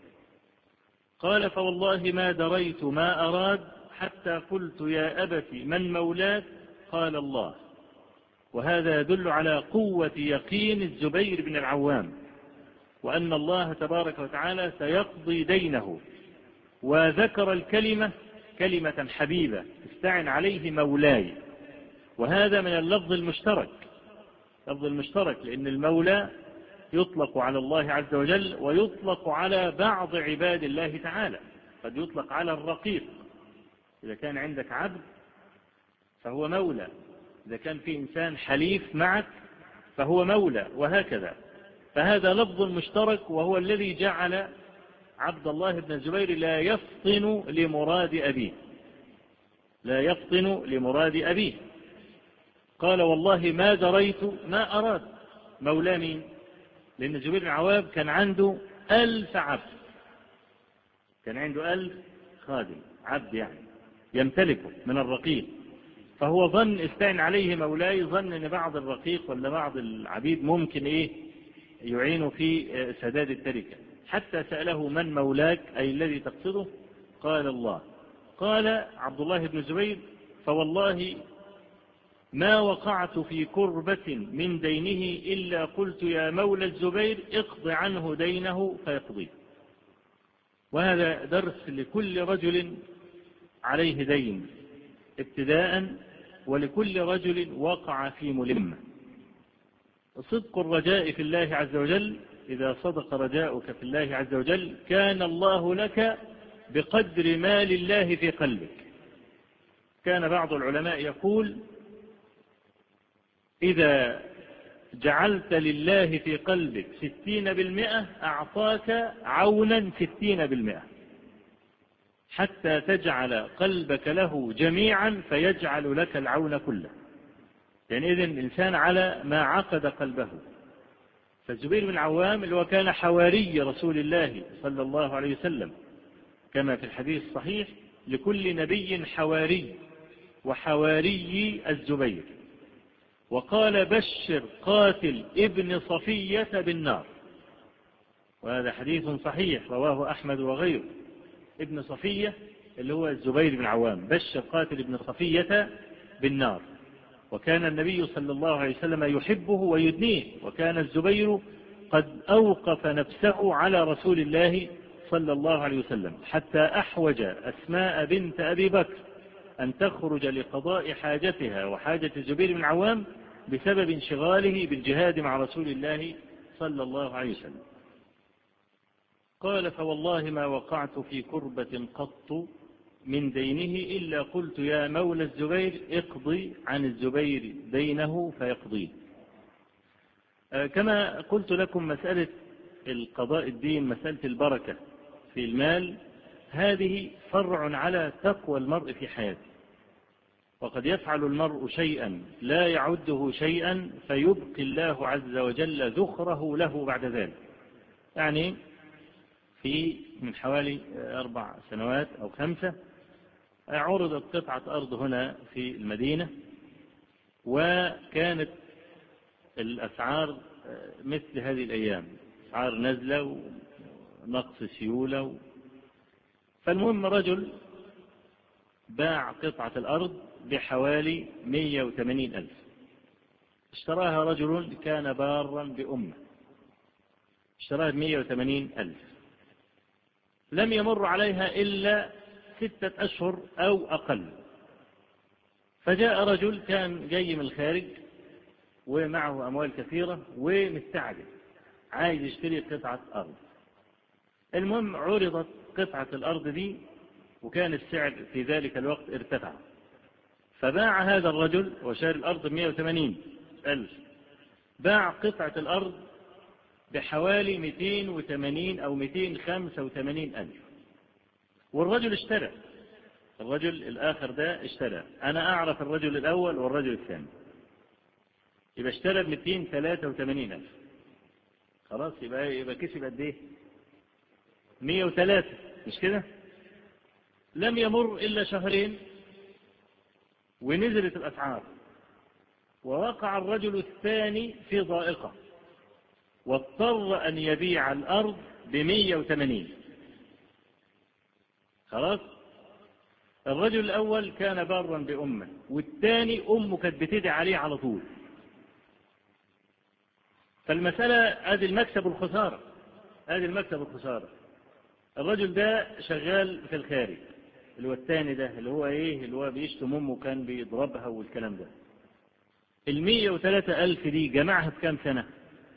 قال: فوالله ما دريت ما أراد حتى قلت: يا أبت من مولاك؟ قال: الله. وهذا يدل على قوة يقين الزبير بن العوام، وأن الله تبارك وتعالى سيقضي دينه، وذكر الكلمة كلمة حبيبة: استعن عليه مولاي. وهذا من اللفظ المشترك، لفظ المشترك، لأن المولى يطلق على الله عز وجل ويطلق على بعض عباد الله تعالى، قد يطلق على الرقيق، إذا كان عندك عبد فهو مولى، إذا كان في إنسان حليف معك فهو مولى، وهكذا. فهذا لفظ مشترك، وهو الذي جعل عبد الله بن الزبير لا يفطن لمراد أبيه، لا يفطن لمراد أبيه. قال: والله ما دريت ما أراد. مولى مين؟ لأن الزبير بن العوام كان عنده 1000 عبد، كان عنده 1000 خادم، عبد يعني يمتلكه من الرقيق. فهو ظن استعن عليه مولاي، ظن أن بعض الرقيق ولا بعض العبيد ممكن إيه يعين في سداد التركة، حتى سأله: من مولاك؟ أي الذي تقصده؟ قال: الله. قال عبد الله بن الزبير: فوالله ما وقعت في كربة من دينه إلا قلت: يا مولى الزبير اقض عنه دينه فيقضيه. وهذا درس لكل رجل عليه دين ابتداء، ولكل رجل وقع في ملمة. صدق الرجاء في الله عز وجل، إذا صدق رجاؤك في الله عز وجل كان الله لك بقدر ما لله في قلبك. كان بعض العلماء يقول: إذا جعلت لله في قلبك 60% أعطاك عونا 60%، حتى تجعل قلبك له جميعا فيجعل لك العون كله. يعني إذن الإنسان على ما عقد قلبه. فالزبير بن العوام اللي هو كان حواري رسول الله صلى الله عليه وسلم، كما في الحديث الصحيح: لكل نبي حواري، وحواري الزبير. وقال: بشر قاتل ابن صفية بالنار. وهذا حديث صحيح رواه أحمد وغيره. ابن صفية اللي هو الزبير بن العوام، بشر قاتل ابن صفية بالنار. وكان النبي صلى الله عليه وسلم يحبه ويدنيه، وكان الزبير قد أوقف نفسه على رسول الله صلى الله عليه وسلم، حتى أحوج أسماء بنت أبي بكر أن تخرج لقضاء حاجتها وحاجة الزبير بن العوام بسبب انشغاله بالجهاد مع رسول الله صلى الله عليه وسلم. قال: فوالله ما وقعت في كربة قط من دينه إلا قلت: يا مولى الزبير اقضي عن الزبير دينه فيقضيه. كما قلت لكم، مسألة القضاء الدين، مسألة البركة في المال، هذه فرع على تقوى المرء في حياته. وقد يفعل المرء شيئا لا يعده شيئا فيبقي الله عز وجل ذخره له بعد ذلك. يعني من حوالي 4 سنوات أو 5 عرضت قطعة أرض هنا في المدينة، وكانت الأسعار مثل هذه الأيام، أسعار نزلة ونقص سيولة. فالمهم رجل باع قطعة الأرض بحوالي 180,000، اشتراها رجل كان بارا بأمه، اشتراها ب180,000. لم يمر عليها إلا 6 أشهر أو أقل، فجاء رجل كان جاي من الخارج ومعه أموال كثيرة ومستعجل عايز يشتري قطعة أرض. المهم عرضت قطعة الأرض دي، وكان السعر في ذلك الوقت ارتفع، فباع هذا الرجل وشاري الأرض ب180,000، باع قطعة الأرض بحوالي 280 أو 285,000، والرجل اشترى. الرجل الآخر ده اشترى، أنا أعرف الرجل الأول والرجل الثاني، يبقى اشترى ب283,000. خلاص يبقى كسب قد ايه؟ 103، مش كده؟ لم يمر إلا شهرين ونزلت الأسعار، ووقع الرجل الثاني في ضائقة واضطر أن يبيع الأرض ب180. خلاص، الرجل الأول كان بارا بأمه، والثاني أمه كانت بتدعي عليه على طول. فالمسألة ادي المكسب والخسارة، ادي المكسب والخسارة. الرجل ده شغال في الخارج، اللي هو الثاني ده اللي هو ايه، اللي هو بيشتم امه وكان بيضربها والكلام ده. 103,000 دي جمعها في كام سنة؟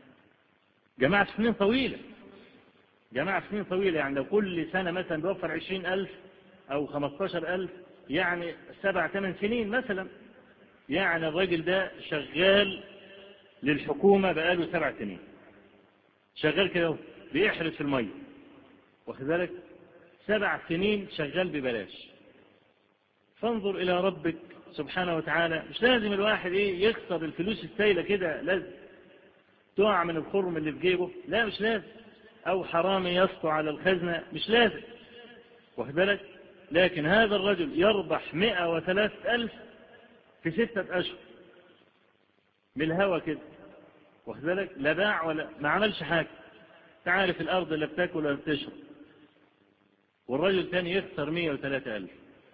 جمعها في سنين طويلة، جمعها في سنين طويلة. يعني لو كل سنة مثلا بيوفر 20,000 أو 15,000، يعني 7-8 سنين مثلا. يعني الراجل ده شغال للحكومة بقاله 7 سنين، شغال كده بيحرس في المية، واخد بالك، 7 سنين شغال ببلاش. فانظر إلى ربك سبحانه وتعالى. مش لازم الواحد يخسر الفلوس السايلة كده، لازم تقع من الخرم اللي في جيبه، لا مش لازم، أو حرامي يسطو على الخزنة، مش لازم، واخد بالك. لكن هذا الرجل يربح 103,000 في 6 أشهر من الهوى كده، واخد بالك، لا باع ولا ما عملش حاجة. تعرف الأرض لا بتاكل ولا بتشرب، والرجل الثاني يخسر 103,000.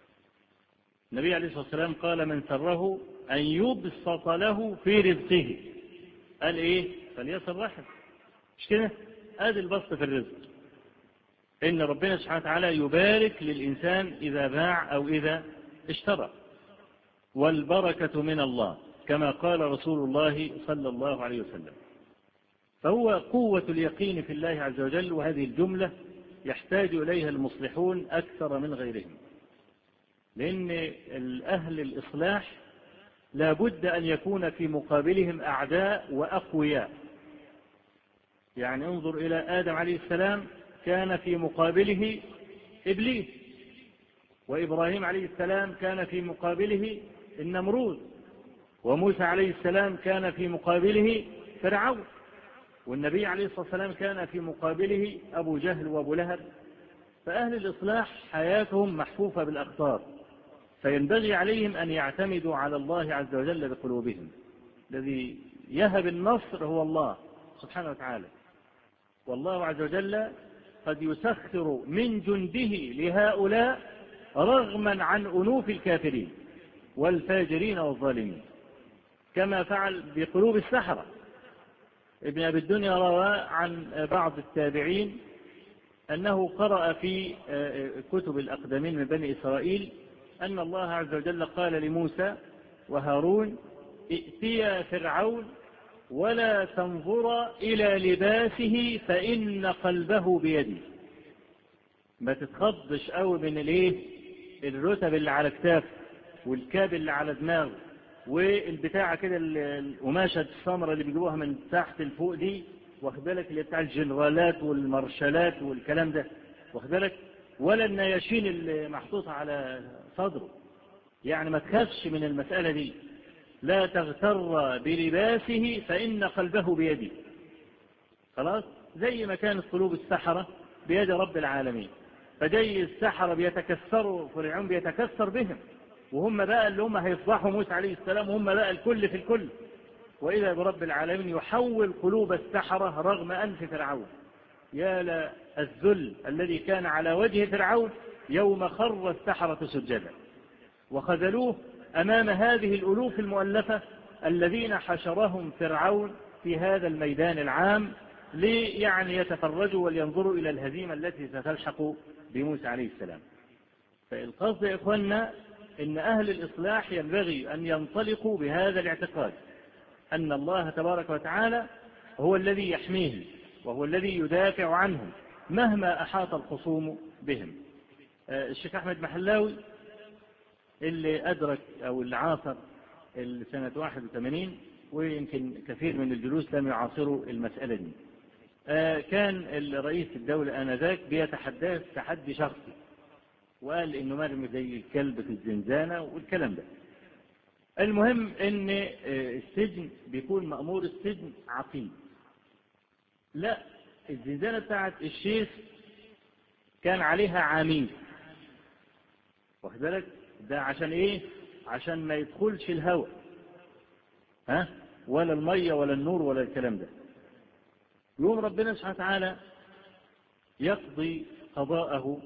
النبي عليه الصلاة والسلام قال: من سره أن يبسط له في رزقه، قال إيه؟ فليصل رحم، مش كده؟ ادي البسط في الرزق، إن ربنا سبحانه وتعالى يبارك للإنسان إذا باع أو إذا اشترى، والبركة من الله كما قال رسول الله صلى الله عليه وسلم. فهو قوة اليقين في الله عز وجل، وهذه الجملة يحتاج إليها المصلحون أكثر من غيرهم، لأن أهل الإصلاح لا بد أن يكون في مقابلهم أعداء وأقوياء. يعني انظر إلى آدم عليه السلام، كان في مقابله إبليس، وإبراهيم عليه السلام كان في مقابله النمرود، وموسى عليه السلام كان في مقابله فرعون، والنبي عليه الصلاة والسلام كان في مقابله أبو جهل وأبو لهب. فأهل الإصلاح حياتهم محفوفة بالأخطار، فينبغي عليهم أن يعتمدوا على الله عز وجل بقلوبهم. الذي يهب النصر هو الله سبحانه وتعالى، والله عز وجل قد يسخر من جنده لهؤلاء رغما عن أنوف الكافرين والفاجرين والظالمين، كما فعل بقلوب السحرة. ابن أبي الدنيا روى عن بعض التابعين أنه قرأ في كتب الأقدمين من بني إسرائيل أن الله عز وجل قال لموسى وهارون: ائتيا فرعون ولا تنظر إلى لباسه فإن قلبه بيدي. ما تتخضش قوي من الرتب اللي على كتافه والكاب اللي على دماغه والبتاعة كده القماشة السمراء اللي بيجيبوها من تحت لفوق دي، واخد بالك، اللي بتاع الجنرالات والمارشالات والكلام ده، واخد بالك، ولا النياشين اللي محطوطة على صدره. يعني ما تخافش من المسألة دي، لا تغتر بلباسه فإن قلبه بيدي. خلاص، زي ما كانت قلوب السحرة بيد رب العالمين. فجاي السحرة بيتكسروا، فرعون بيتكسر بهم، وهم بقى اللي هم هيفضحوا موسى عليه السلام، وهم بقى الكل في الكل. وإذا برب العالمين يحول قلوب السحرة رغم أنف فرعون. يا للذل الذي كان على وجه فرعون يوم خر السحرة سجدا وخذلوه أمام هذه الألوف المؤلفة الذين حشرهم فرعون في هذا الميدان العام يعني يتفرجوا ولينظروا إلى الهزيمة التي ستلحق بموسى عليه السلام. فالقصد يا إخواننا إن أهل الإصلاح ينبغي أن ينطلقوا بهذا الاعتقاد أن الله تبارك وتعالى هو الذي يحميهم وهو الذي يدافع عنهم مهما أحاط الخصوم بهم. الشيخ أحمد محلاوي اللي أدرك أو اللي عاصر سنة 81، ويمكن كثير من الجلوس لم يعاصروا المسألة دي، كان الرئيس الدولة آنذاك بيتحدث تحدي شخصي، وقال إنه مرمي زي الكلب في الزنزانة والكلام ده. المهم إن السجن بيكون مأمور السجن عقيم. لا، الزنزانة بتاعت الشيخ كان عليها عميد، واخد بالك؟ ده عشان إيه؟ عشان ما يدخلش الهواء ولا المية ولا النور ولا الكلام ده. يوم ربنا سبحانه وتعالى يقضي قضاءه،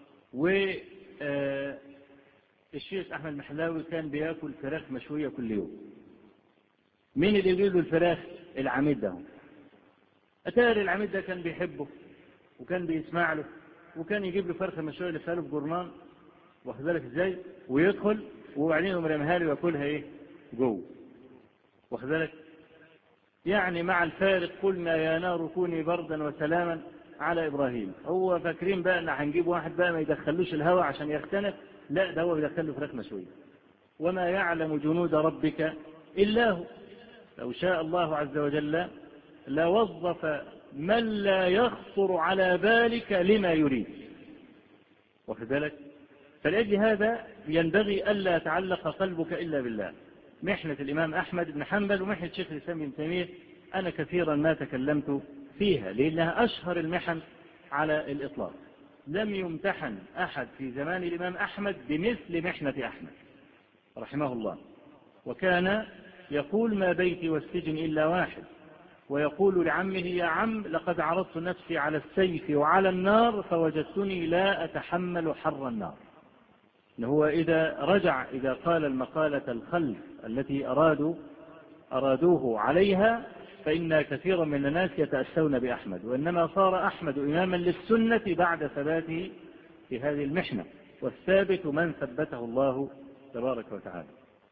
والشيخ أحمد محلاوي كان بيأكل فراخ مشوية كل يوم. مين اللي يجيب له الفراخ؟ العميد ده. أتاري العميد ده كان بيحبه وكان بيسمع له، وكان يجيب له فرخة مشوية اللي في جرنان، واخد بالك ازاي؟ ويدخل وبعدين يقوم رميها له وياكلها ايه؟ جوه، واخد بالك؟ يعني مع الفارق قلنا يا نار كوني بردا وسلاما على إبراهيم. هو فاكرين بقى ان هنجيب واحد بقى ما يدخلوش الهواء عشان يختنق، لا، ده هو بيدخله فراخ مشوية. وما يعلم جنود ربك إلا هو. لو شاء الله عز وجل لوظف من لا يخطر على بالك لما يريد، واخد بالك؟ فلأجل هذا ينبغي ألا يتعلق قلبك إلا بالله. محنة الإمام أحمد بن حنبل ومحنة شيخ الإسلام ابن تيمية أنا كثيرا ما تكلمت فيها، لأنها أشهر المحن على الإطلاق. لم يمتحن أحد في زمان الإمام أحمد بمثل محنة أحمد رحمه الله. وكان يقول ما بيتي والسجن إلا واحد، ويقول لعمه يا عم لقد عرضت نفسي على السيف وعلى النار فوجدتني لا أتحمل حر النار. هو إذا قال المقالة الخلف التي أرادوه عليها، فإن كثيرا من الناس يتأسون بأحمد، وإنما صار أحمد إماما للسنة بعد ثباته في هذه المحنة، والثابت من ثبته الله تبارك وتعالى.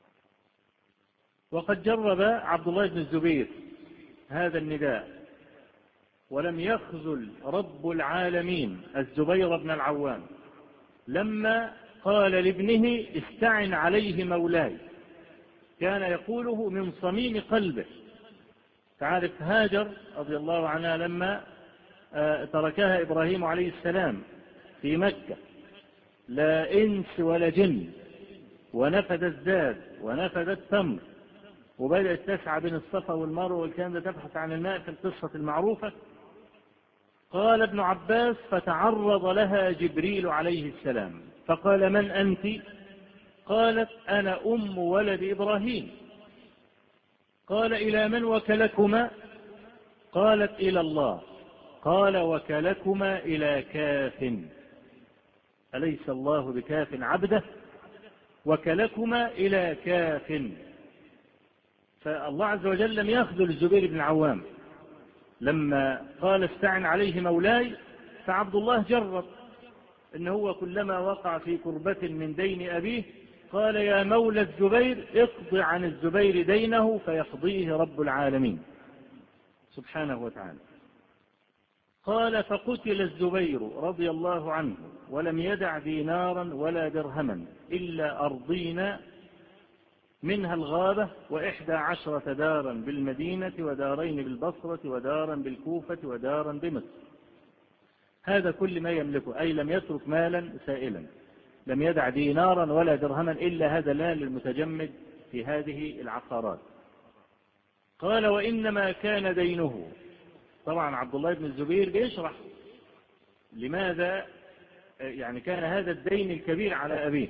وقد جرب عبد الله بن الزبير هذا النداء، ولم يخذل رب العالمين الزبير بن العوام لما قال لابنه استعن عليه مولاي، كان يقوله من صميم قلبه. تعرف هاجر رضي الله عنها لما تركها إبراهيم عليه السلام في مكة، لا إنس ولا جن، ونفد الزاد ونفد التمر، وبدأت تسعى بين الصفا والمروة والكلام ده تبحث عن الماء في القصة المعروفة. قال ابن عباس فتعرض لها جبريل عليه السلام فقال من أنت؟ قالت أنا أم ولد إبراهيم. قال إلى من وكلكما؟ قالت إلى الله. قال وكلكما إلى كاف، أليس الله بكاف عبده؟ وكلكما إلى كاف. فالله عز وجل لم يخذل الزبير بن العوام لما قال استعن عليه مولاي. فعبد الله جرب إن هو كلما وقع في كربة من دين أبيه قال يا مولى الزبير اقض عن الزبير دينه فيقضيه رب العالمين سبحانه وتعالى. قال فقتل الزبير رضي الله عنه ولم يدع دينارا ولا درهما إلا أرضين منها الغابة 11 دارا بالمدينة ودارين بالبصرة ودارا بالكوفة ودارا بمصر. هذا كل ما يملكه، أي لم يترك مالا سائلا، لم يدع دينارا ولا درهما إلا هذا المال المتجمد في هذه العقارات. قال وإنما كان دينه. طبعا عبد الله بن الزبير بيشرح لماذا يعني كان هذا الدين الكبير على أبيه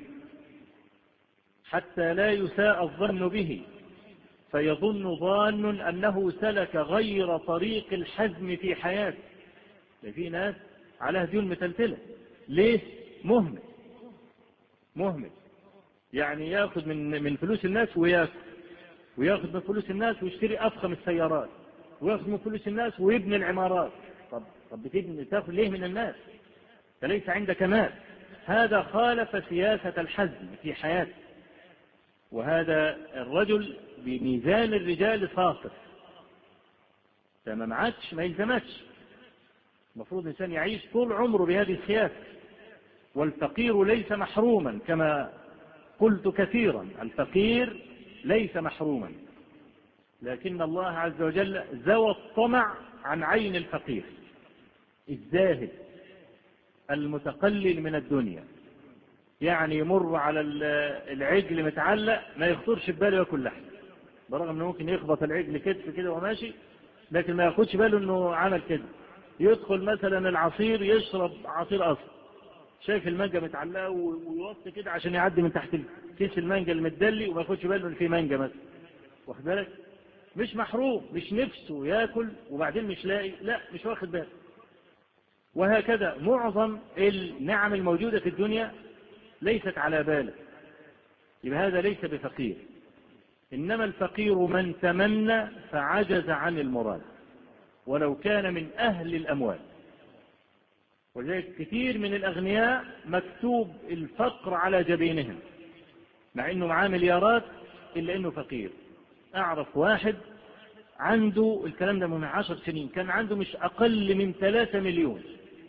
حتى لا يساء الظن به، فيظن ظان أنه سلك غير طريق الحزم في حياته. في ناس عليها ديون متلتلة. ليه؟ مهمل يعني ياخذ من فلوس الناس وياخذ من فلوس الناس ويشتري أفخم السيارات، وياخذ من فلوس الناس ويبني العمارات. طب تاخذ ليه من الناس؟ فليس عندك مال. هذا خالف سياسة الحزم في حياته، وهذا الرجل بميزان الرجال صافر، فما معكش ما يلزمكش. المفروض الإنسان يعيش طول عمره بهذه السياسة. والفقير ليس محروما كما قلت كثيرا، الفقير ليس محروما، لكن الله عز وجل زوى الطمع عن عين الفقير الزاهد المتقلل من الدنيا. يعني يمر على العجل متعلق ما يخطرش في باله ياكل لحم، برغم انه ممكن يخبط العجل كتف كده وماشي، لكن ما ياخدش باله انه عمل كده. يدخل مثلا العصير يشرب عصير اصل، شايف المانجا متعلقه ويوطي كده عشان يعدي من تحت كيس المانجا المدلي وما ياخدش باله ان في مانجا مثلا. واخد بالك؟ مش محروم، مش نفسه ياكل وبعدين مش لاقي، لا مش واخد باله. وهكذا معظم النعم الموجودة في الدنيا ليست على باله، يبقى هذا ليس بفقير. إنما الفقير من تمنى فعجز عن المراد ولو كان من أهل الأموال. ولذلك كثير من الأغنياء مكتوب الفقر على جبينهم مع أنه معاه مليارات إلا أنه فقير. أعرف واحد عنده الكلام ده من 10 سنين كان عنده مش أقل من 3 مليون،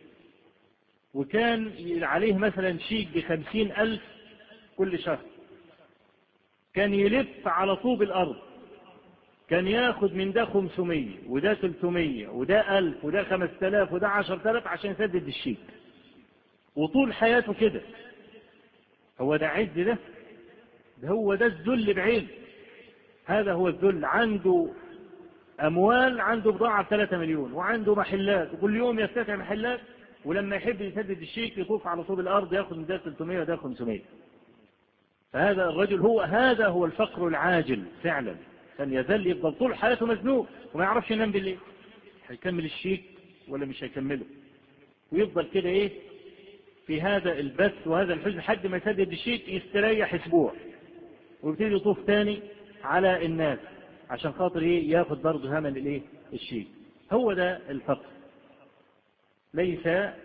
وكان عليه مثلا شيك ب50,000 كل شهر، كان يلف على طوب الأرض، كان ياخد من ده 500 وده 300 وده 1000 وده 5000 وده 10,000 عشان يسدد الشيك، وطول حياته كده. هو ده عز؟ ده هو ده الذل بعين. هذا هو الذل. عنده أموال، عنده بضاعة ب3 مليون وعنده محلات وكل يوم يفتتح محلات، ولما يحب يسدد الشيك يطوف على طوب الأرض ياخد من ده 300 وده 500. فهذا الرجل هذا هو الفقر العاجل فعلا. كان يذل يفضل طول حياته مزنوق وما يعرفش ينام بالليل، هيكمل الشيك ولا مش هيكمله، ويفضل كده في هذا البث وهذا الحزن لحد ما يسدد الشيك، يستريح اسبوع ويبتدي يطوف تاني على الناس عشان خاطر ياخد برضه همل الشيك. هو ده الفقر. ليس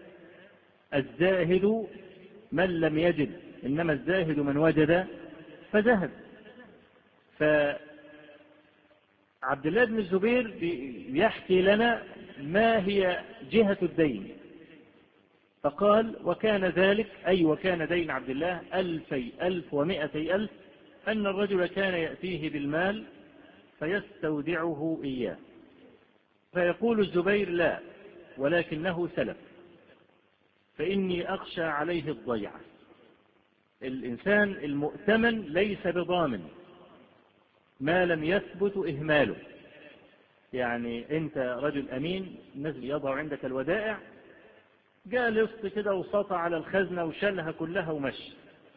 الزاهد من لم يجد، إنما الزاهد من وجد فزهد. فعبد الله بن الزبير يحكي لنا ما هي جهة الدين، فقال: وكان ذلك وكان دين عبد الله 1,200 أن الرجل كان يأتيه بالمال فيستودعه إياه، فيقول الزبير: لا، ولكنه سلف، فإني أخشى عليه الضيعة. الإنسان المؤتمن ليس بضامن ما لم يثبت إهماله. يعني أنت رجل أمين، الناس يضع عندك الودائع، جاء لص كده وسطع على الخزنة وشالها كلها ومشي،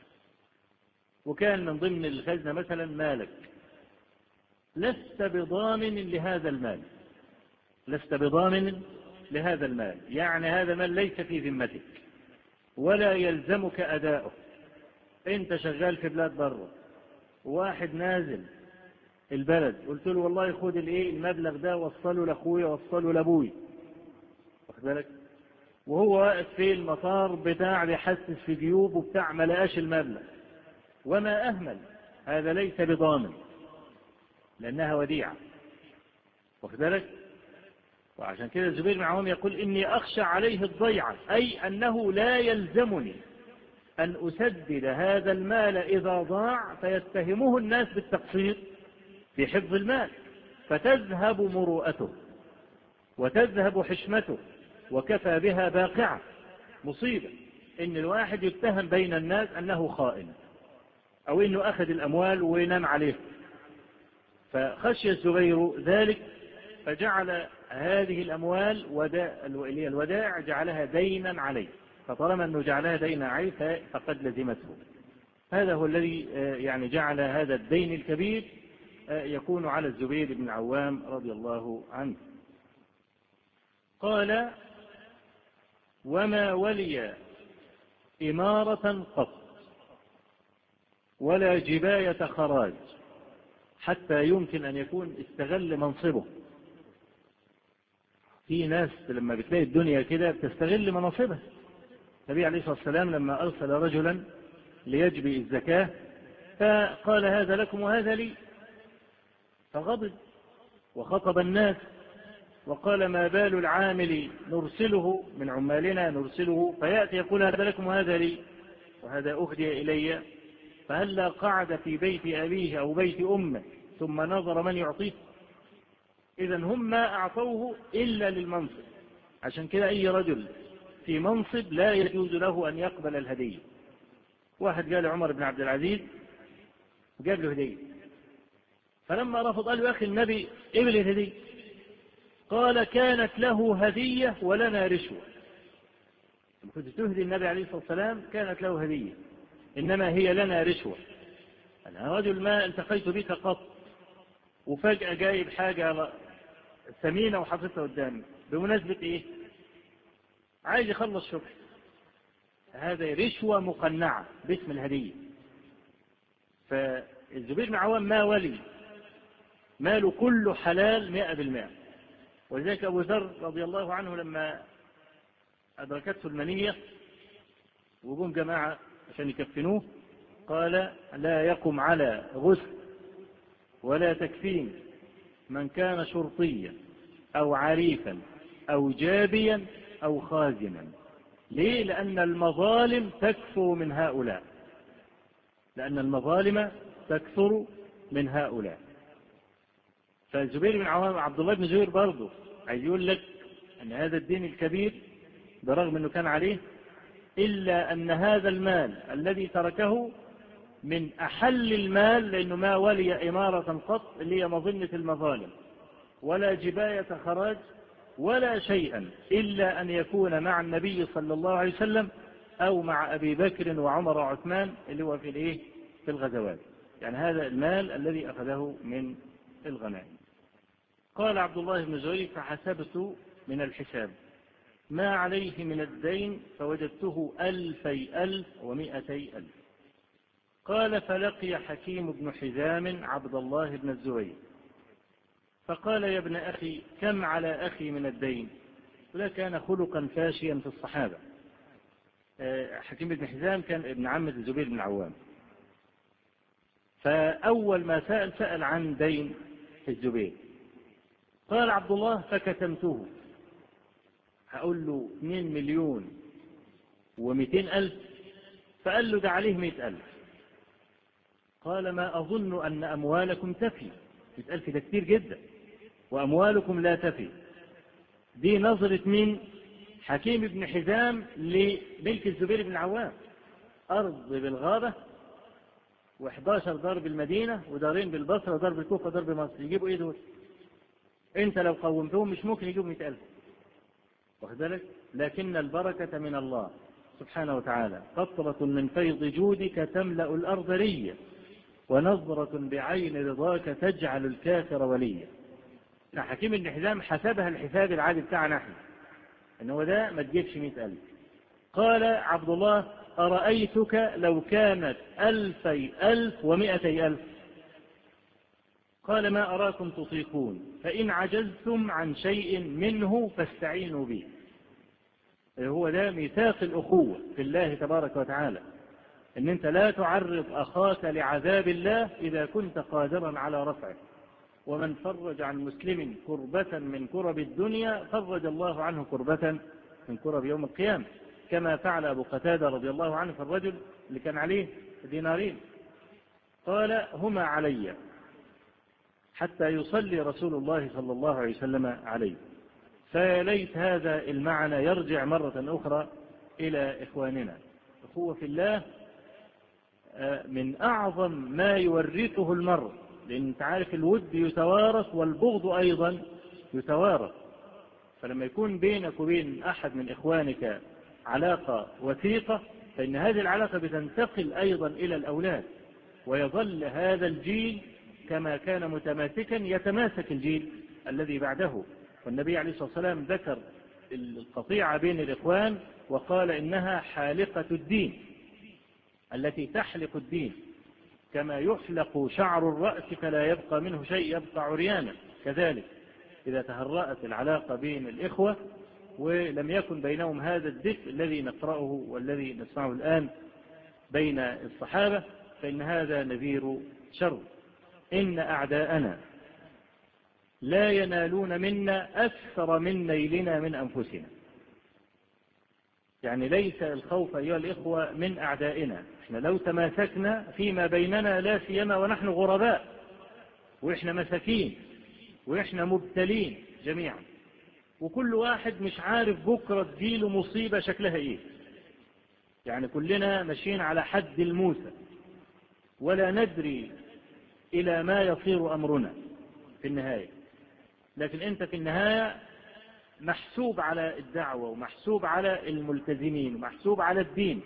وكان من ضمن الخزنة مثلا مالك، لست بضامن لهذا المال، لست بضامن لهذا المال. يعني هذا المال ليس في ذمتك ولا يلزمك أداؤه. أنت شغال في بلاد بره، واحد نازل البلد، قلت له: والله خد المبلغ ده وصله لأخويا وصله لأبوي، واخد بالك، وهو واقف في المطار بتاع بيحسس في جيوبه بتاع ما لقاش المبلغ وما أهمل، هذا ليس بضامن لأنها وديعة، واخد بالك. وعشان كده الزبير بن العوام يقول: إني أخشى عليه الضيعة، أي أنه لا يلزمني أن أسدد هذا المال إذا ضاع فيتهمه الناس بالتقصير في حفظ المال، فتذهب مروءته وتذهب حشمته، وكفى بها باقعة. مصيبة إن الواحد يتهم بين الناس أنه خائن أو إنه أخذ الأموال وينام عليه. فخشي الزبير ذلك فجعل هذه الأموال الودائع جعلها دينا عليه، فطالما أنه جعلها دين عين فقد لزمته. هذا هو الذي يعني جعل هذا الدين الكبير يكون على الزبير بن العوام رضي الله عنه. قال: وما ولي إمارة قط ولا جباية خراج حتى يمكن أن يكون استغل منصبه. في ناس لما بتلاقي الدنيا كده بتستغل مناصبها. النبي عليه الصلاة والسلام لما أرسل رجلا ليجبي الزكاة فقال: هذا لكم وهذا لي، فغضب وخطب الناس وقال: ما بال العامل نرسله من عمالنا نرسله فيأتي يقول: هذا لكم وهذا لي وهذا أهدي إلي، فهلا قعد في بيت أبيه أو بيت أمه ثم نظر من يعطيه. إذا هم ما أعطوه إلا للمنصب. عشان كده أي رجل في منصب لا يجوز له أن يقبل الهدية. واحد قال عمر بن عبد العزيز وجاب له هدية، فلما رفض قال له: يا أخي النبي قبل الهدية. قال: كانت له هدية ولنا رشوة. كنت تهدي النبي عليه الصلاة والسلام كانت له هدية، إنما هي لنا رشوة. أنا رجل ما التقيت بك قط وفجأة جايب حاجة ثمينة وحطيتها قدامي بمناسبة إيه؟ عايز يخلص شغل. هذا رشوة مقنعة باسم الهدية. فالزبير بن عوام ما ولي، ماله كله حلال 100%. ولذلك أبو ذر رضي الله عنه لما أدركته المنية وقوم جماعة عشان يكفنوه قال: لا يقم على غسل ولا تكفين من كان شرطيا أو عريفا أو جابيا أو خازنا. ليه؟ لأن المظالم تكثر من هؤلاء، لأن المظالم تكثر من هؤلاء. فالزبير بن عوام عبد الله بن زبير برضه عايز يقول لك أن هذا الدين الكبير برغم أنه كان عليه، إلا أن هذا المال الذي تركه من أحل المال، لأنه ما ولي إمارة قط اللي هي مظنة المظالم ولا جباية خراج ولا شيئا إلا أن يكون مع النبي صلى الله عليه وسلم أو مع أبي بكر وعمر وعثمان اللي هو في الغزوات. يعني هذا المال الذي أخذه من الغنائم. قال عبد الله بن زبير: فحسبت من الحساب ما عليه من الدين فوجدته 2,000 و200,000. قال: فلقي حكيم بن حزام عبد الله بن الزبير فقال: يا ابن أخي كم على أخي من الدين؟ ولا كان خلقا فاشيا في الصحابة. حكيم بن حزام كان ابن عمة الزبير بن العوام. فأول ما سأل عن دين الزبير. قال عبد الله: فكتمته. هقول له 2,200,000. فقال له: ده عليه 100,000. قال: ما أظن أن أموالكم تفي. 100,000 ده كتير جدا، وأموالكم لا تفي. دي نظرة من حكيم بن حزام لملك الزبير بن العوام. أرض بالغابة و11 دار بالمدينة ودارين بالبصرة ودار بالكوفة ودار بمصر، يجيبوا إيه دول؟ أنت لو قومتهم مش ممكن يجيبوا 100,000. واخد بالك؟ لكن البركة من الله سبحانه وتعالى. قطرة من فيض جودك تملأ الأرض ريا، ونظرة بعين رضاك تجعل الكافر وليا. حكيم بن حزام حسبها الحساب العادي بتاعنا احنا، ان هو ده ما تجيبش 100,000. قال عبد الله: أرأيتك لو كانت 2,000 و200,000؟ قال: ما أراكم تطيقون، فإن عجزتم عن شيء منه فاستعينوا به. هو ده ميثاق الأخوة في الله تبارك وتعالى، ان انت لا تعرض أخاك لعذاب الله إذا كنت قادرا على رفعه. ومن فرج عن مسلم كربة من كرب الدنيا فرج الله عنه كربة من كرب يوم القيامة، كما فعل أبو قتادة رضي الله عنه في الرجل اللي كان عليه دينارين. قال: هما علي حتى يصلي رسول الله صلى الله عليه وسلم عليه. فليت هذا المعنى يرجع مرة أخرى إلى إخواننا. أخوة في الله من أعظم ما يورثه المرء، لأن أنت عارف الود يتوارث والبغض أيضا يتوارث. فلما يكون بينك وبين أحد من إخوانك علاقة وثيقة، فإن هذه العلاقة بتنتقل أيضا إلى الأولاد، ويظل هذا الجيل كما كان متماسكا يتماسك الجيل الذي بعده. والنبي عليه الصلاة والسلام ذكر القطيعة بين الإخوان وقال إنها حالقة الدين، التي تحلق الدين، كما يحلق شعر الرأس فلا يبقى منه شيء، يبقى عريانا. كذلك إذا تهرأت العلاقة بين الإخوة ولم يكن بينهم هذا الدفء الذي نقرأه والذي نسمعه الآن بين الصحابة، فإن هذا نذير شر. إن أعداءنا لا ينالون منا أكثر من نيلنا من أنفسنا. يعني ليس الخوف أيها الإخوة من أعدائنا، إحنا لو تماسكنا فيما بيننا لا سيما ونحن غرباء وإحنا مساكين وإحنا مبتلين جميعا، وكل واحد مش عارف بكرة تجيله مصيبة شكلها إيه، يعني كلنا ماشيين على حد الموسى ولا ندري إلى ما يصير أمرنا في النهاية. لكن أنت في النهاية محسوب على الدعوة ومحسوب على الملتزمين ومحسوب على الدين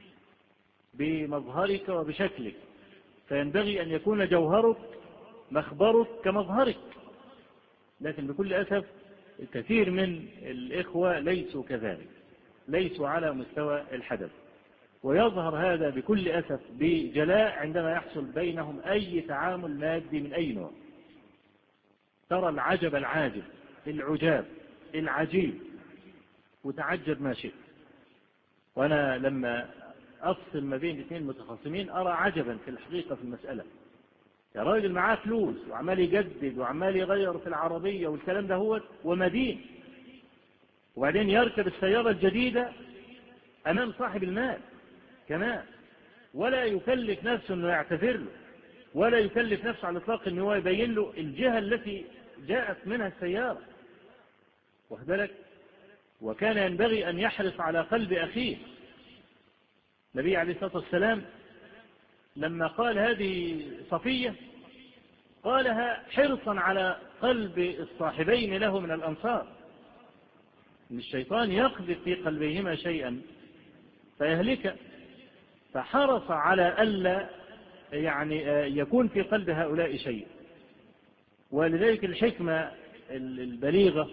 بمظهرك وبشكلك، فينبغي أن يكون جوهرك مخبرك كمظهرك. لكن بكل أسف الكثير من الإخوة ليسوا كذلك، ليسوا على مستوى الحدث، ويظهر هذا بكل أسف بجلاء عندما يحصل بينهم أي تعامل مادي من أي نوع. ترى العجب العاجب، العجاب العجيب، وتعجب ما شئت. وأنا لما أفصل ما بين اثنين متخاصمين أرى عجبا في الحقيقة في المسألة. يا راجل معاه فلوس وعمال يجدد وعمال يغير في العربية والكلام ده هو ومدين، وبعدين يركب السيارة الجديدة أمام صاحب المال كمان، ولا يكلف نفسه أنه يعتذر له، ولا يكلف نفسه على الإطلاق أنه يبين له الجهة التي جاءت منها السيارة، وذلك وكان ينبغي أن يحرص على قلب أخيه. النبي عليه الصلاة والسلام لما قال هذه صفية قالها حرصا على قلب الصاحبين له من الأنصار، إن الشيطان يقذف في قلبيهما شيئا فيهلك، فحرص على ألا يعني يكون في قلب هؤلاء شيء. ولذلك الحكمة البليغة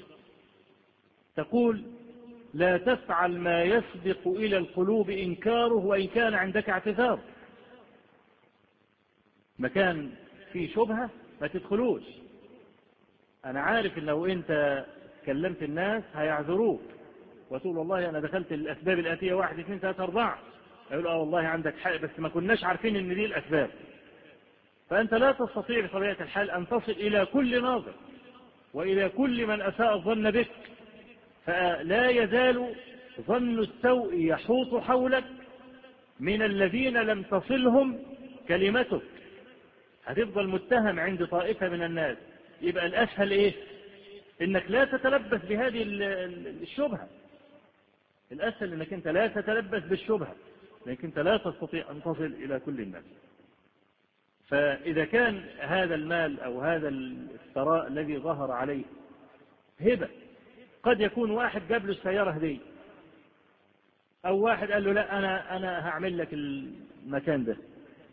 تقول لا تفعل ما يسبق إلى القلوب إنكاره وإن كان عندك اعتذار. مكان فيه شبهة ما تدخلوش. أنا عارف إن لو أنت كلمت الناس هيعذروك وتقول والله أنا دخلت الأسباب الآتية 1 2 3 4، يقول والله عندك حق بس ما كناش عارفين إن دي الأسباب. فأنت لا تستطيع بطبيعة الحال أن تصل إلى كل ناظر وإلى كل من أساء الظن بك، فلا يزال ظن السوء يحوط حولك من الذين لم تصلهم كلمتك، هتفضل متهم عند طائفة من الناس. يبقى الأسهل إيه؟ إنك لا تتلبس بهذه الشبهة. الأسهل إنك أنت لا تتلبس بالشبهة، لكن أنت لا تستطيع أن تصل إلى كل الناس. فإذا كان هذا المال أو هذا الثراء الذي ظهر عليه هبة، قد يكون واحد جاب له السيارة هدية، أو واحد قال له لا أنا هعمل لك المكان ده،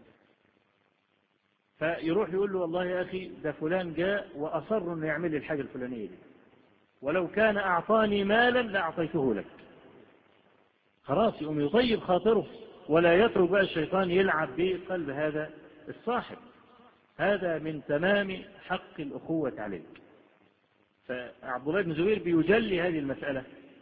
فيروح يقول له والله يا أخي ده فلان جاء وأصر أنه يعمل لي الحاجة الفلانية دي، ولو كان أعطاني مالا لأعطيته لك. خلاص يقوم يطيب خاطره ولا يترك بقى الشيطان يلعب بقلب هذا الصاحب. هذا من تمام حق الأخوة عليك. فعبد الله بن زبير بيجلي هذه المسألة.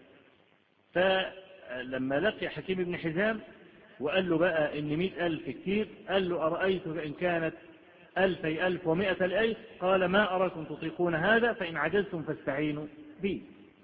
فلما لقي حكيم بن حزام وقال له بقى إن 100,000 كتير، قال له أرأيت إن كانت 1000 و100,000، قال ما أراكم تطيقون هذا، فإن عجزتم فاستعينوا بي.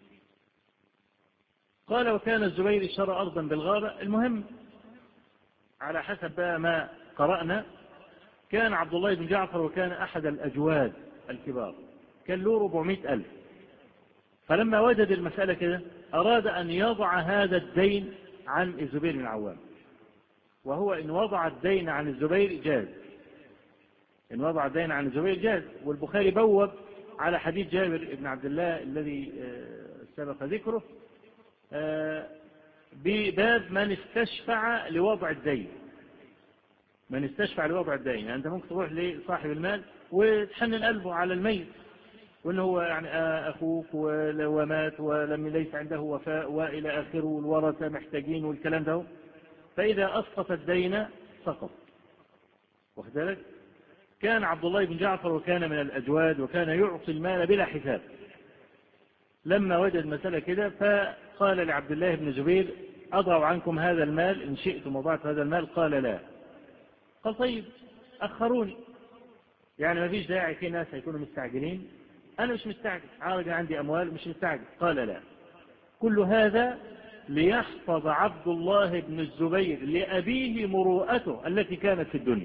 قال وكان الزبير اشترى أرضا بالغابة. المهم على حسب بقى ما قرأنا كان عبد الله بن جعفر وكان أحد الأجواد الكبار، كان له 400,000. فلما وجد المسألة كده أراد أن يضع هذا الدين عن الزبير بن العوام، وهو إن وضع الدين عن الزبير جاز، إن وضع الدين عن الزبير جاز. والبخاري بوب على حديث جابر بن عبد الله الذي سبق ذكره بباب من استشفع لوضع الدين. من استشفع لوضع الدين، يعني أنت ممكن تروح لصاحب المال وتحنن قلبه على الميت، وأنه هو يعني أخوك ومات ولم ليس عنده وفاء وإلى آخره، والورثة محتاجين والكلام ده، فإذا أسقط الدين سقط. واخد بالك؟ كان عبد الله بن جعفر وكان من الأجواد وكان يعطي المال بلا حساب. لما وجد مسألة كده فقال لعبد الله بن زبير أضع عنكم هذا المال إن شئتم وضعت هذا المال. قال لا. قال طيب أخروني، يعني ما فيش داعي، في ناس هيكونوا مستعجلين، أنا مش مستعجل، عندي أموال مش مستعجل. قال لا. كل هذا ليحفظ عبد الله بن الزبير لأبيه مروءته التي كانت في الدنيا،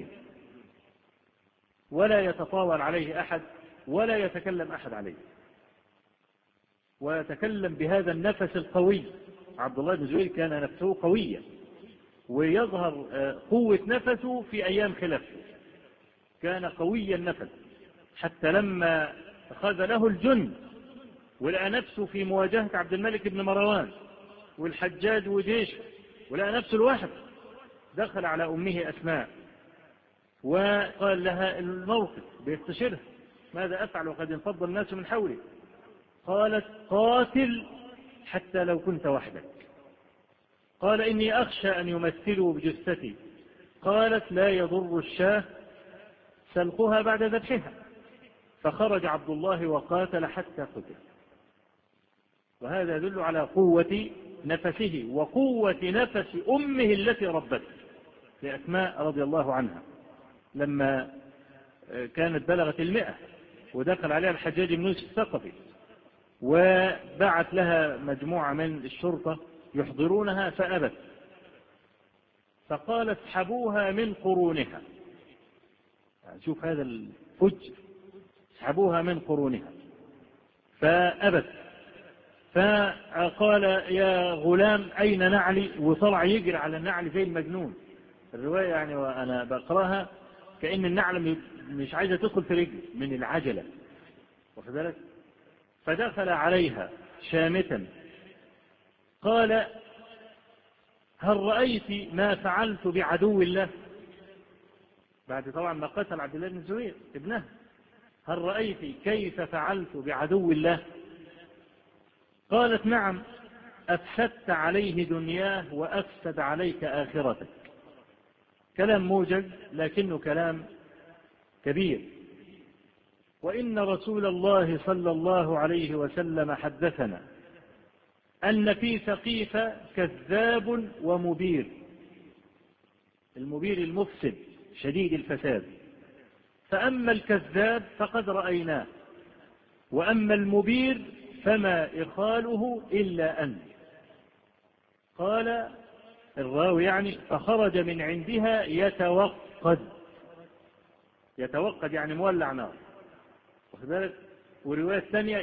ولا يتطاول عليه أحد ولا يتكلم أحد عليه، ويتكلم بهذا النفس القوي. عبد الله بن الزبير كان نفسه قوية، ويظهر قوة نفسه في أيام خلافته، كان قوي النفس، حتى لما أخذ له الجند ولقى نفسه في مواجهة عبد الملك بن مروان والحجاج وجيشه، ولقى نفسه الواحد، دخل على أمه أسماء وقال لها الموقف بيستشيرها، ماذا أفعل وقد انفض الناس من حولي؟ قالت قاتل حتى لو كنت وحدك. قال إني أخشى أن يمثلوا بجثتي. قالت لا يضر الشاه سلقها بعد ذبحها. فخرج عبد الله وقاتل حتى قتل. وهذا يدل على قوة نفسه وقوة نفس أمه التي ربته لأسماء رضي الله عنها، لما كانت بلغت 100 ودخل عليها الحجاج بن يوسف الثقفي وبعت لها مجموعة من الشرطة يحضرونها فأبت، فقالت اسحبوها من قرونها. شوف هذا الفجر، اسحبوها من قرونها. فأبت، فقال يا غلام أين نعلي؟ وطلع يجري على النعل زي المجنون. الرواية يعني وأنا بقراها كأن النعل مش عايزة تدخل في رجل من العجلة، واخد بالك؟ فدخل عليها شامتا قال هل رأيت ما فعلت بعدو الله؟ بعد طبعا ما قتل عبد الله بن الزبير ابنه، هل رأيت كيف فعلت بعدو الله؟ قالت نعم، أفسدت عليه دنياه وأفسد عليك آخرتك. كلام موجز لكنه كلام كبير. وإن رسول الله صلى الله عليه وسلم حدثنا أن في ثقيف كذاب ومبير. المبير المفسد شديد الفساد، فأما الكذاب فقد رأيناه، وأما المبير فما إخاله إلا أن. قال الراوي يعني فخرج من عندها يتوقد يعني مولع نار، واخد بالك؟ ورواية ثانية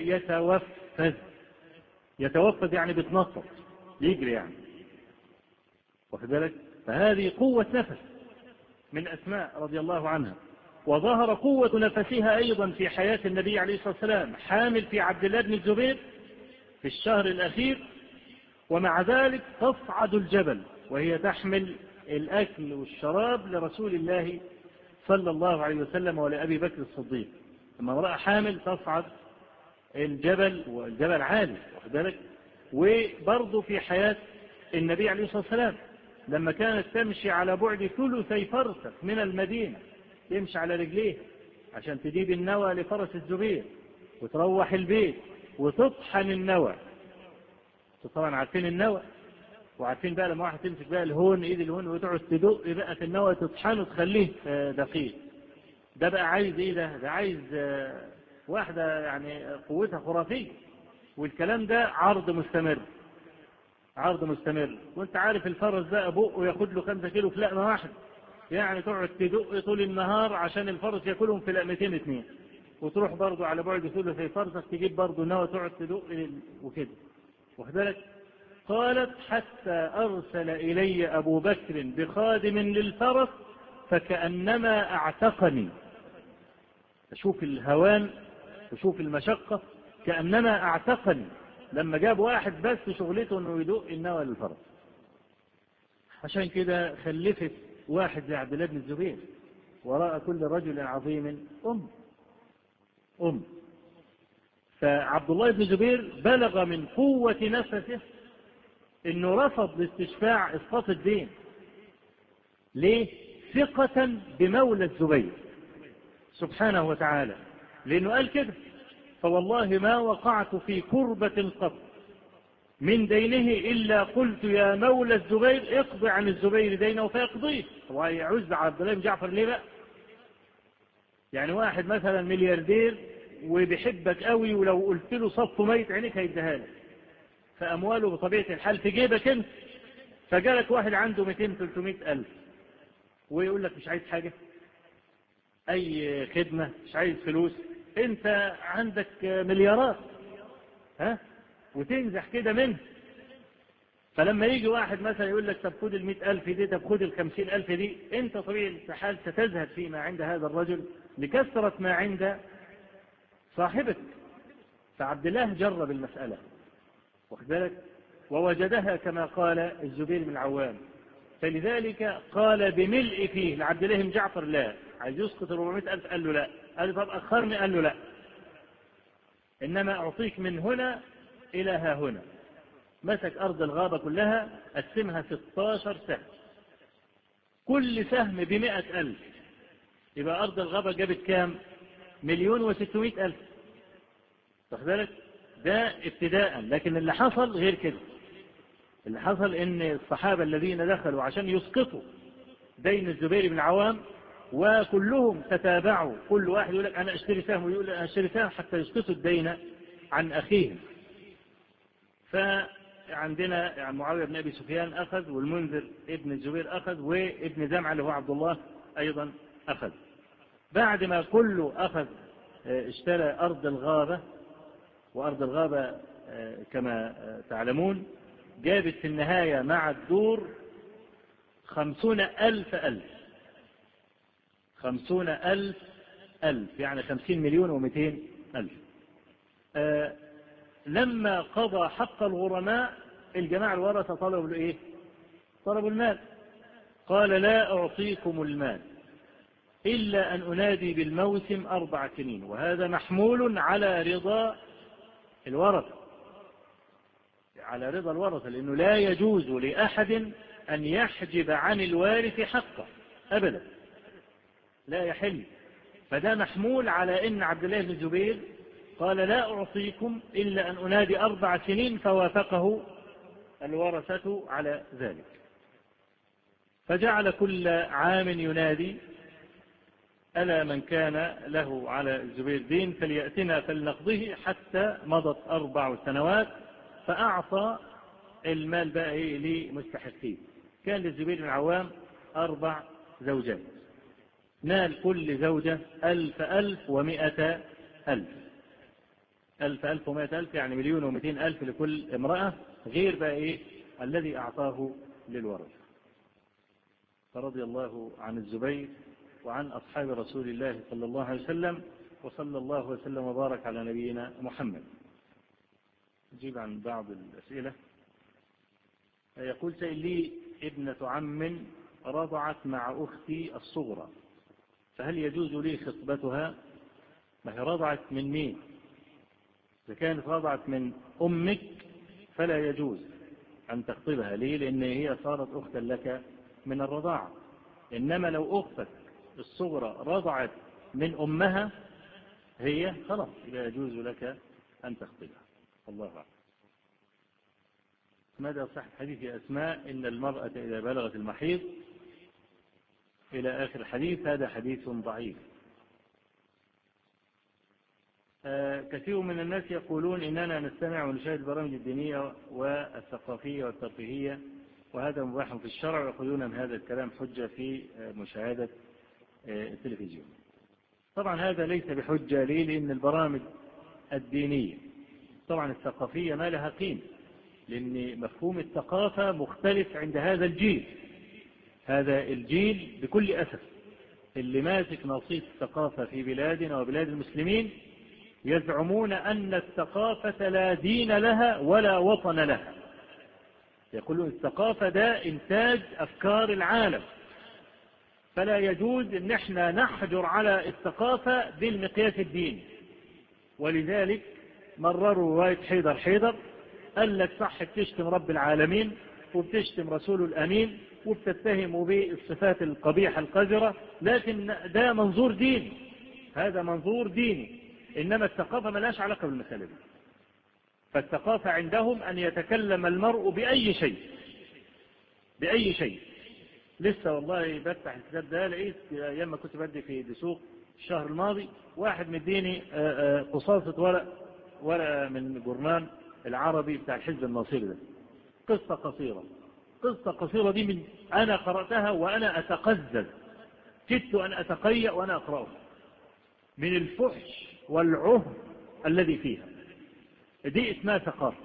يتوفد يعني بتنطط يجري يعني، واخد بالك؟ فهذه قوة نفس من أسماء رضي الله عنها. وظهر قوة نفسها أيضا في حياة النبي عليه الصلاة والسلام، حامل في عبد الله بن الزبير في الشهر الأخير، ومع ذلك تصعد الجبل وهي تحمل الأكل والشراب لرسول الله صلى الله عليه وسلم ولأبي بكر الصديق. لما امرأة حامل تصعد الجبل، والجبل عالي، واخد بالك؟ وبرضه في حياة النبي عليه الصلاة والسلام لما كانت تمشي على بعد 3 فرسخ من المدينة، تمشي على رجليه عشان تجيب النوى لفرس الزبير وتروح البيت وتطحن النوى. طبعا عارفين النوى، وعارفين بقى لما واحد تمسك بقى الهون، ايد الهون، وتقعد تدق بقى في النوى تطحنه تخليه دقيق. ده بقى عايز ايه؟ ده عايز واحدة يعني قوتها خرافية. والكلام ده عرض مستمر. وانت عارف الفرس ده بقه ياخد له 5 كيلو في لقمة واحد، يعني تقعد تدق طول النهار عشان الفرس ياكلهم في لقمتين 2، وتروح برضه على بعد 3 فرسخ تجيب برضه نوى تقعد تدق وكده، واخد بالك؟ قالت حتى أرسل إلي أبو بكر بخادم للفرس فكأنما اعتقني. تشوف الهوان وشوف المشقة، كأنما اعتقني. لما جاب واحد بس شغلته انه يدق النوى للفرس، عشان كده خلفت واحد زي عبد الله بن الزبير، وراء كل رجل عظيم أم. فعبد الله بن الزبير بلغ من قوة نفسه إنه رفض لاستشفاع إسقاط الدين. ليه؟ ثقة بمولى الزبير سبحانه وتعالى، لأنه قال كده: فوالله ما وقعت في كربة قط من دينه إلا قلت يا مولى الزبير اقضي عن الزبير دينه فيقضيه. ويعز عبد الله بن جعفر ليه بقى؟ يعني واحد مثلا ملياردير وبيحبك قوي، ولو قلت له صف ميت عينيك هيديها لك، فأمواله بطبيعة الحال في جيبك انت. فجالك واحد عنده 200-300 ألف ويقول لك مش عايز حاجة، أي خدمة، مش عايز فلوس، انت عندك مليارات، ها، وتنزح كده منه. فلما يجي واحد مثلا يقول لك طب خد 100,000 دي، طب خد 50,000 دي، انت طبيعي الحال ستزهد فيما عند هذا الرجل لكثرة ما عند صاحبك. فعبد الله جرب المسألة، واخد بالك، ووجدها كما قال الزبير بن العوام. فلذلك قال بملء فيه لعبد الله بن جعفر: لا، عايز يسقط 400,000. قال له لا. قال له طب أخرني. قال له لا، إنما أعطيك من هنا إلى ها هنا. مسك أرض الغابة كلها، قسمها 16 سهم، كل سهم ب100,000. يبقى أرض الغابة جابت كام؟ 1,600,000. واخد بالك؟ ده ابتداء. لكن اللي حصل غير كده. اللي حصل ان الصحابة الذين دخلوا عشان يسقطوا دين الزبير بن العوام، وكلهم تتابعوا، كل واحد يقول لك انا اشتري سهم، ويقول انا اشتري سهم، حتى يسقطوا الدين عن اخيهم. فعندنا يعني معاوية بن ابي سفيان اخذ، والمنذر ابن الزبير اخذ، وابن زمعة اللي هو عبد الله ايضا اخذ. بعد ما كله اخذ اشترى ارض الغابة. وارض الغابة كما تعلمون جابت في النهاية مع الدور 50,000 ألف، يعني 50,200,000. لما قضى حق الغرماء، الجماعة الورثة طلبوا ايه؟ طلبوا المال. قال لا أعطيكم المال إلا أن أنادي بالموسم 4 سنين، وهذا محمول على رضا الورثة، على رضا الورثة، لأنه لا يجوز لأحد أن يحجب عن الوارث حقه أبدا، لا يحل. فده محمول على أن عبد الله بن الزبير قال لا أعطيكم إلا أن أنادي 4 سنين، فوافقه الورثة على ذلك. فجعل كل عام ينادي: ألا من كان له على الزبير دين فليأتنا فلنقضه. حتى مضت 4 سنوات، فأعطى المال بقى إيه لمستحقيه. كان للزبير بن العوام 4 زوجات، نال كل زوجة 1,100,000. 1,100,000 يعني 1,200,000 لكل امرأة، غير بقى إيه الذي أعطاه للورثة. فرضي الله عن الزبير وعن أصحاب رسول الله صلى الله عليه وسلم، وصلى الله وسلم وبارك على نبينا محمد. نجيب عن بعض الأسئلة. يقول سائل لي: ابنة عم رضعت مع أختي الصغرى، فهل يجوز لي خطبتها؟ ما هي رضعت من مين؟ إذا كانت رضعت من أمك فلا يجوز أن تخطبها. ليه؟ لأن هي صارت أختا لك من الرضاعة. إنما لو أختك الصغرى رضعت من أمها، هي خلاص لا يجوز لك أن تخطبها. الله أعلم. ماذا صح حديث أسماء إن المرأة إذا بلغت المحيض إلى آخر الحديث؟ هذا حديث ضعيف. كثير من الناس يقولون إننا نستمع ونشاهد البرامج الدينية والثقافية والترفيهية، وهذا مباح في الشرع، ويأخذون من هذا الكلام حجة في مشاهدة التلفزيون. طبعا هذا ليس بحجة. ليه؟ لأن البرامج الدينية طبعا الثقافية ما لها قيمة، لأن مفهوم الثقافة مختلف عند هذا الجيل. هذا الجيل بكل أسف اللي ماسك نصيب الثقافة في بلادنا وبلاد المسلمين يزعمون أن الثقافة لا دين لها ولا وطن لها. يقولون الثقافة ده إنتاج أفكار العالم، فلا يجوز أن احنا نحجر على الثقافة بالمقياس الديني. ولذلك مرروا رواية حيدر قال لك صح بتشتم رب العالمين وبتشتم رسوله الأمين وبتتهموا بالصفات القبيحة القذرة، لكن ده منظور ديني، هذا منظور ديني، إنما الثقافة ما لهاش علاقة بالمسألة دي. فالثقافة عندهم أن يتكلم المرء بأي شيء. لسه والله بفتح الكتاب ده لقيت أيام ما كنت بدي في دسوق الشهر الماضي واحد مديني قصاصة ورقة من جورنال العربي بتاع الحزب الناصري ده، قصة قصيرة دي من أنا قرأتها وأنا أتقزز، كدت أن أتقيأ وأنا أقرأها من الفحش والعهر الذي فيها. دي اسمها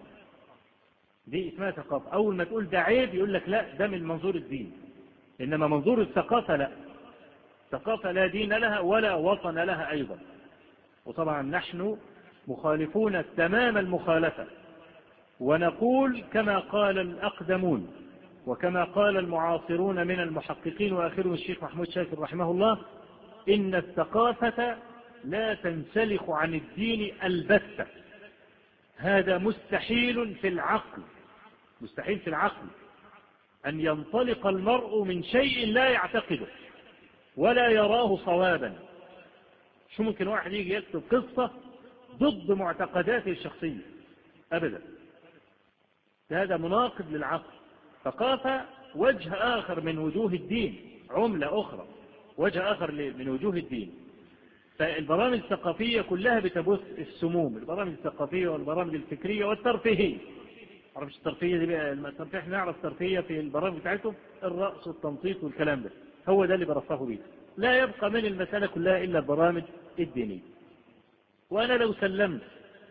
ثقافة. أول ما تقول ده عيب يقول لك لا ده من منظور الدين، إنما منظور الثقافة لا، ثقافة لا دين لها ولا وطن لها أيضا. وطبعا نحن مخالفون تمام المخالفة، ونقول كما قال الأقدمون وكما قال المعاصرون من المحققين وآخرهم الشيخ محمود شاكر رحمه الله، إن الثقافة لا تنسلخ عن الدين البتة. هذا مستحيل في العقل أن ينطلق المرء من شيء لا يعتقده ولا يراه صوابا. شو ممكن واحد يجي يكتب قصة ضد معتقداته الشخصية؟ أبدا، هذا مناقض للعقل. ثقافة وجه آخر من وجوه الدين، عملة أخرى، وجه آخر من وجوه الدين. فالبرامج الثقافية كلها بتبث السموم، البرامج الثقافية والبرامج الفكرية والترفيهية. عرفش الترفيهية دي بقى؟ الترفيه احنا نعرف ترفيهية في البرامج بتاعتهم الرقص والتنطيط والكلام ده، هو ده اللي برفهوا بيه. لا يبقى من المسألة كلها إلا البرامج الدينية. وأنا لو سلمت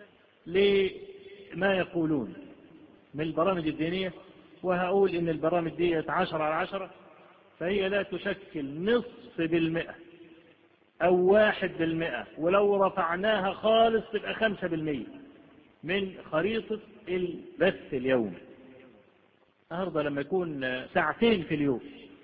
لما يقولون من البرامج الدينية وهقول إن البرامج دي 10/10، فهي لا تشكل 0.5% أو 1%، ولو رفعناها خالص تبقى 5% من خريطة البث اليومي. النهارده لما يكون ساعتين في اليوم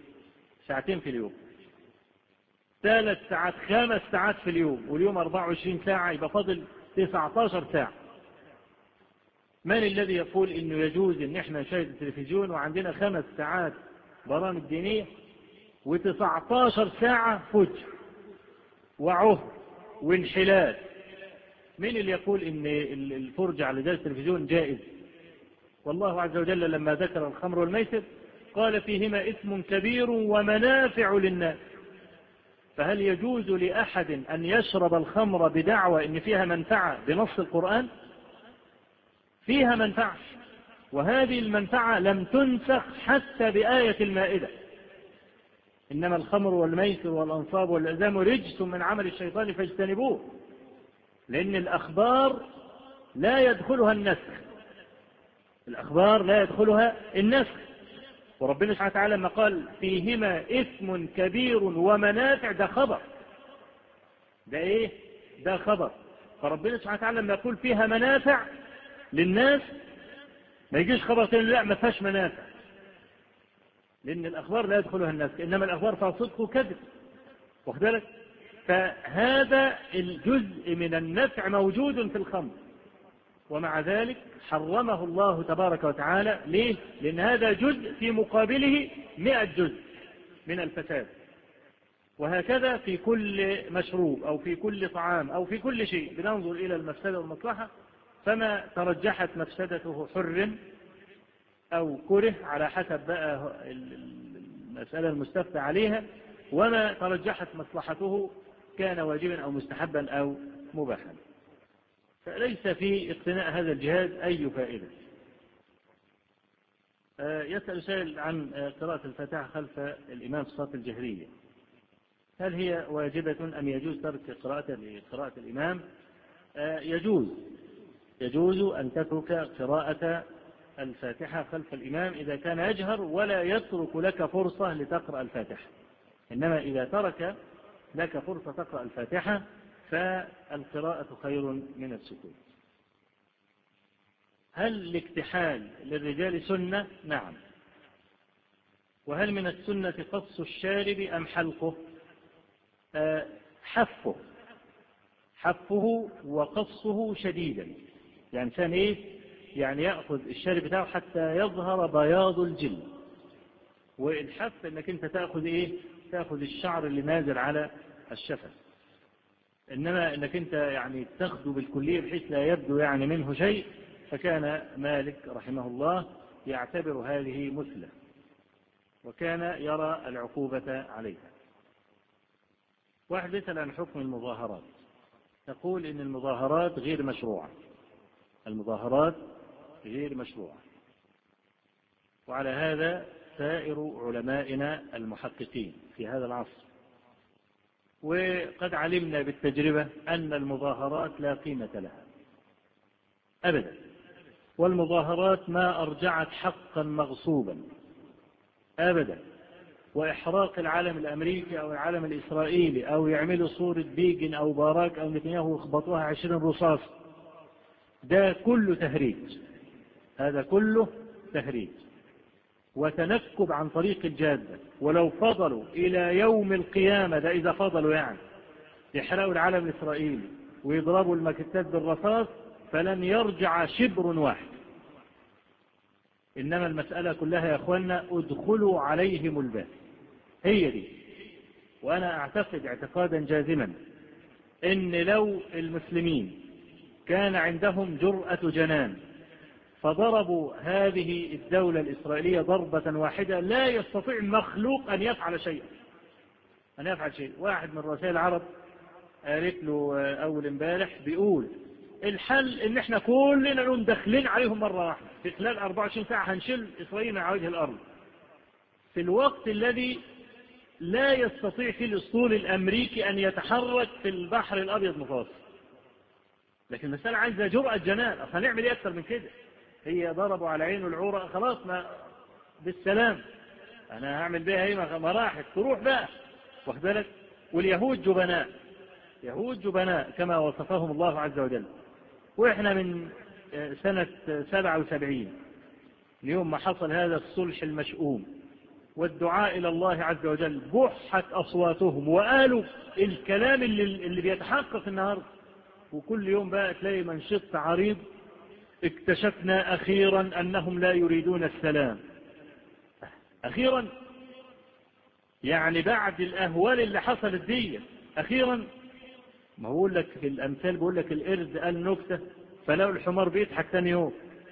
3 ساعات 5 ساعات في اليوم، واليوم 24 ساعة، يبقى فاضل 19 ساعة. من الذي يقول إنه يجوز إن احنا نشاهد التلفزيون وعندنا 5 ساعات برامج دينية و19 ساعة فجر وعهر وانحلال؟ من اللي يقول إن الفرجة على جهاز التلفزيون جائز؟ والله عز وجل لما ذكر الخمر والميسر قال فيهما إثم كبير ومنافع للناس. فهل يجوز لأحد أن يشرب الخمر بدعوى إن فيها منفعة بنص القرآن؟ فيها منفعة، وهذه المنفعة لم تنسخ حتى بآية المائدة: إنما الخمر والميسر والأنصاب والأزلام رجس من عمل الشيطان فاجتنبوه. لأن الأخبار لا يدخلها النسخ، وربنا سبحانه وتعالى لما قال فيهما إثم كبير ومنافع، ده خبر، ده إيه؟ ده خبر. فربنا سبحانه وتعالى لما يقول فيها منافع للناس ما يجيش خبر تاني لا ما فيهاش منافع، لأن الأخبار لا يدخلها الناس، إنما الأخبار فيها صدق وكذب، واخد بالك؟ فهذا الجزء من النفع موجود في الخمر، ومع ذلك حرمه الله تبارك وتعالى. ليه؟ لأن هذا جزء في مقابله 100 جزء من الفساد. وهكذا في كل مشروب أو في كل طعام أو في كل شيء بننظر إلى المفسدة والمصلحة، فما ترجحت مفسدته حرم أو كره على حسب بقى المسألة المستفتى عليها، وما ترجحت مصلحته كان واجبا أو مستحبا أو مباحا. فليس في اقتناء هذا الجهاز أي فائدة. يسأل سائل عن قراءة الفاتحة خلف الإمام في الصلاة الجهرية، هل هي واجبة أم يجوز ترك قراءة الإمام؟ يجوز أن تترك قراءة الفاتحة خلف الإمام إذا كان يجهر ولا يترك لك فرصة لتقرأ الفاتحة. إنما إذا ترك لك فرصة تقرأ الفاتحة فالقراءة خير من السكوت. هل الاكتحال للرجال سنة؟ نعم. وهل من السنة قص الشارب أم حلقه؟ حفه وقصه شديدا. يعني كان إيه؟ يعني يأخذ الشارب بتاعه حتى يظهر بياض الجلد. والحف انك انت تأخذ ايه؟ تأخذ الشعر اللي نازل على الشفة. انما انك انت يعني تاخده بالكلية بحيث لا يبدو يعني منه شيء، فكان مالك رحمه الله يعتبر هذه مثلة، وكان يرى العقوبة عليها. واحد يسأل عن حكم المظاهرات، تقول ان المظاهرات غير مشروعة. المظاهرات غير مشروعة، وعلى هذا سائر علمائنا المحققين في هذا العصر. وقد علمنا بالتجربة أن المظاهرات لا قيمة لها أبدا، والمظاهرات ما أرجعت حقا مغصوبا أبدا. وإحراق العلم الأمريكي أو العلم الإسرائيلي أو يعملوا صورة بيجن أو باراك أو نتنياهو ويخبطوها 20 رصاص، ده كله تهريج. هذا كله تهريج وتنكب عن طريق الجادة. ولو فضلوا إلى يوم القيامة، ده إذا فضلوا يعني، يحرقوا العلم الإسرائيلي ويضربوا الماكيتات بالرصاص، فلن يرجع شبر واحد. إنما المسألة كلها يا أخوانا ادخلوا عليهم الباب، هي دي. وأنا أعتقد اعتقادا جازما إن لو المسلمين كان عندهم جرأة جنان فضربوا هذه الدولة الإسرائيلية ضربة واحدة، لا يستطيع مخلوق أن يفعل شيئا. واحد من رؤساء العرب قالت له أول امبارح بيقول الحل إن احنا كلنا نقوم داخلين عليهم مرة واحدة في خلال 24 ساعة هنشيل إسرائيل من على وجه الأرض، في الوقت الذي لا يستطيع فيه الأسطول الأمريكي أن يتحرك في البحر الأبيض مفاصل. لكن المسألة عايزة جرأة جنان. أصلا نعمل إيه أكثر من كده؟ هي ضربوا على عين العورة، خلاص ما بالسلام، أنا هعمل بها هي مراحل تروح بقى، واخد بالك. واليهود جبناء، يهود جبناء كما وصفهم الله عز وجل. وإحنا من سنة 77 اليوم ما حصل هذا الصلح المشؤوم والدعاء إلى الله عز وجل، بحت أصواتهم وقالوا الكلام اللي بيتحقق النهاردة. وكل يوم بقى تلاقي منشط عريض اكتشفنا أخيرا أنهم لا يريدون السلام. أخيرا يعني بعد الأهوال اللي حصلت دي أخيرا. ما بقول لك في الأمثال، بقول لك القرد قال نكتة فلو الحمار بيضحك ثاني يوم.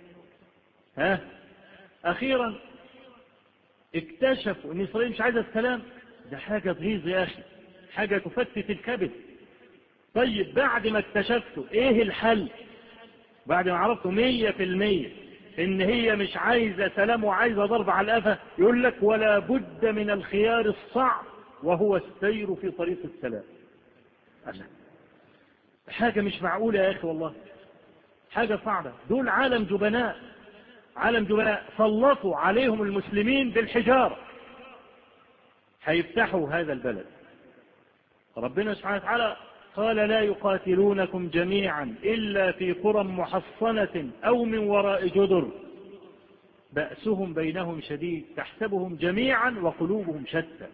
أخيرا اكتشفوا أن إسرائيل مش عايزة السلام. ده حاجة تغيظ يا أخي، حاجة تفتت الكبد. طيب بعد ما اكتشفتوا إيه الحل؟ بعد ما عرفتوا 100% إن هي مش عايزة سلام وعايزة ضرب على القفا، يقول لك ولا بد من الخيار الصعب وهو السير في طريق السلام. حاجة مش معقولة يا أخي، والله حاجة صعبة. دول عالم جبناء، عالم جبناء سلطوا عليهم المسلمين بالحجارة، هيفتحوا هذا البلد. ربنا سبحانه وتعالى قال لا يقاتلونكم جميعا إلا في قرى محصنة أو من وراء جدر بأسهم بينهم شديد تحسبهم جميعا وقلوبهم شتى.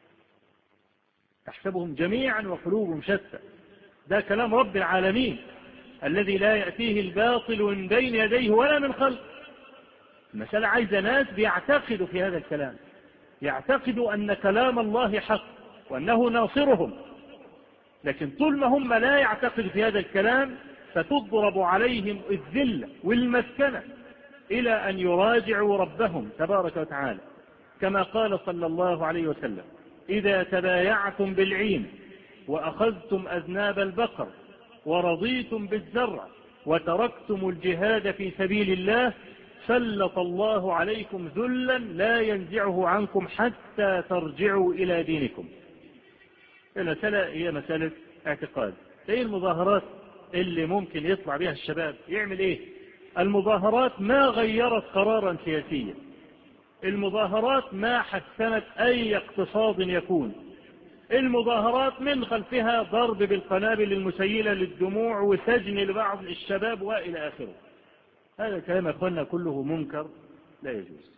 تحسبهم جميعا وقلوبهم شتى، ده كلام رب العالمين الذي لا يأتيه الباطل من بين يديه ولا من خلفه. المسألة عايزة ناس بيعتقدوا في هذا الكلام، يعتقدوا أن كلام الله حق وأنه ناصرهم. لكن طول ما هم لا يعتقدوا في هذا الكلام فتضرب عليهم الذلة والمسكنة إلى أن يراجعوا ربهم تبارك وتعالى، كما قال صلى الله عليه وسلم إذا تبايعتم بالعين وأخذتم أذناب البقر ورضيتم بالزرع وتركتم الجهاد في سبيل الله سلط الله عليكم ذلا لا ينزعه عنكم حتى ترجعوا إلى دينكم. المسألة هي مسألة اعتقاد. ايه المظاهرات اللي ممكن يطلع بها الشباب يعمل ايه؟ المظاهرات ما غيرت قرارا سياسيا، المظاهرات ما حسنت اي اقتصاد يكون، المظاهرات من خلفها ضرب بالقنابل المسيلة للدموع وسجن لبعض الشباب والى اخره. هذا الكلام يا أخوانا كله منكر لا يجوز.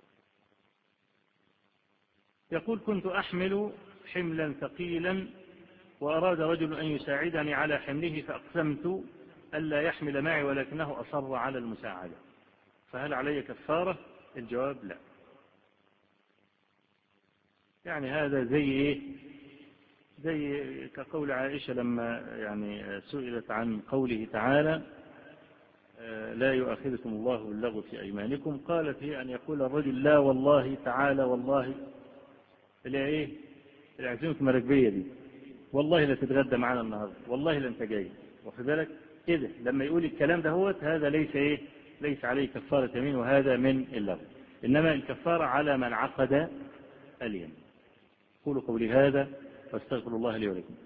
يقول كنت أحمل حملا ثقيلا وأراد رجل أن يساعدني على حمله فأقسمت ألا يحمل معي ولكنه أصر على المساعدة، فهل علي كفارة؟ الجواب لا. يعني هذا زي إيه؟ زي كقول عائشة لما يعني سئلت عن قوله تعالى لا يؤاخذكم الله باللغو في أيمانكم، قالت هي أن يقول الرجل لا والله تعالى والله اللي إيه العزيمة المراكبية دي، والله لا تتغدى معنا النهاردة، والله لا أنت جاي، واخد بالك كده لما يقول الكلام ده هو هذا ليس إيه ليس عليه كفارة يمين، وهذا من اللغو، إنما الكفارة على من عقد اليمين. قولوا قولي هذا واستغفر الله لي ولكم.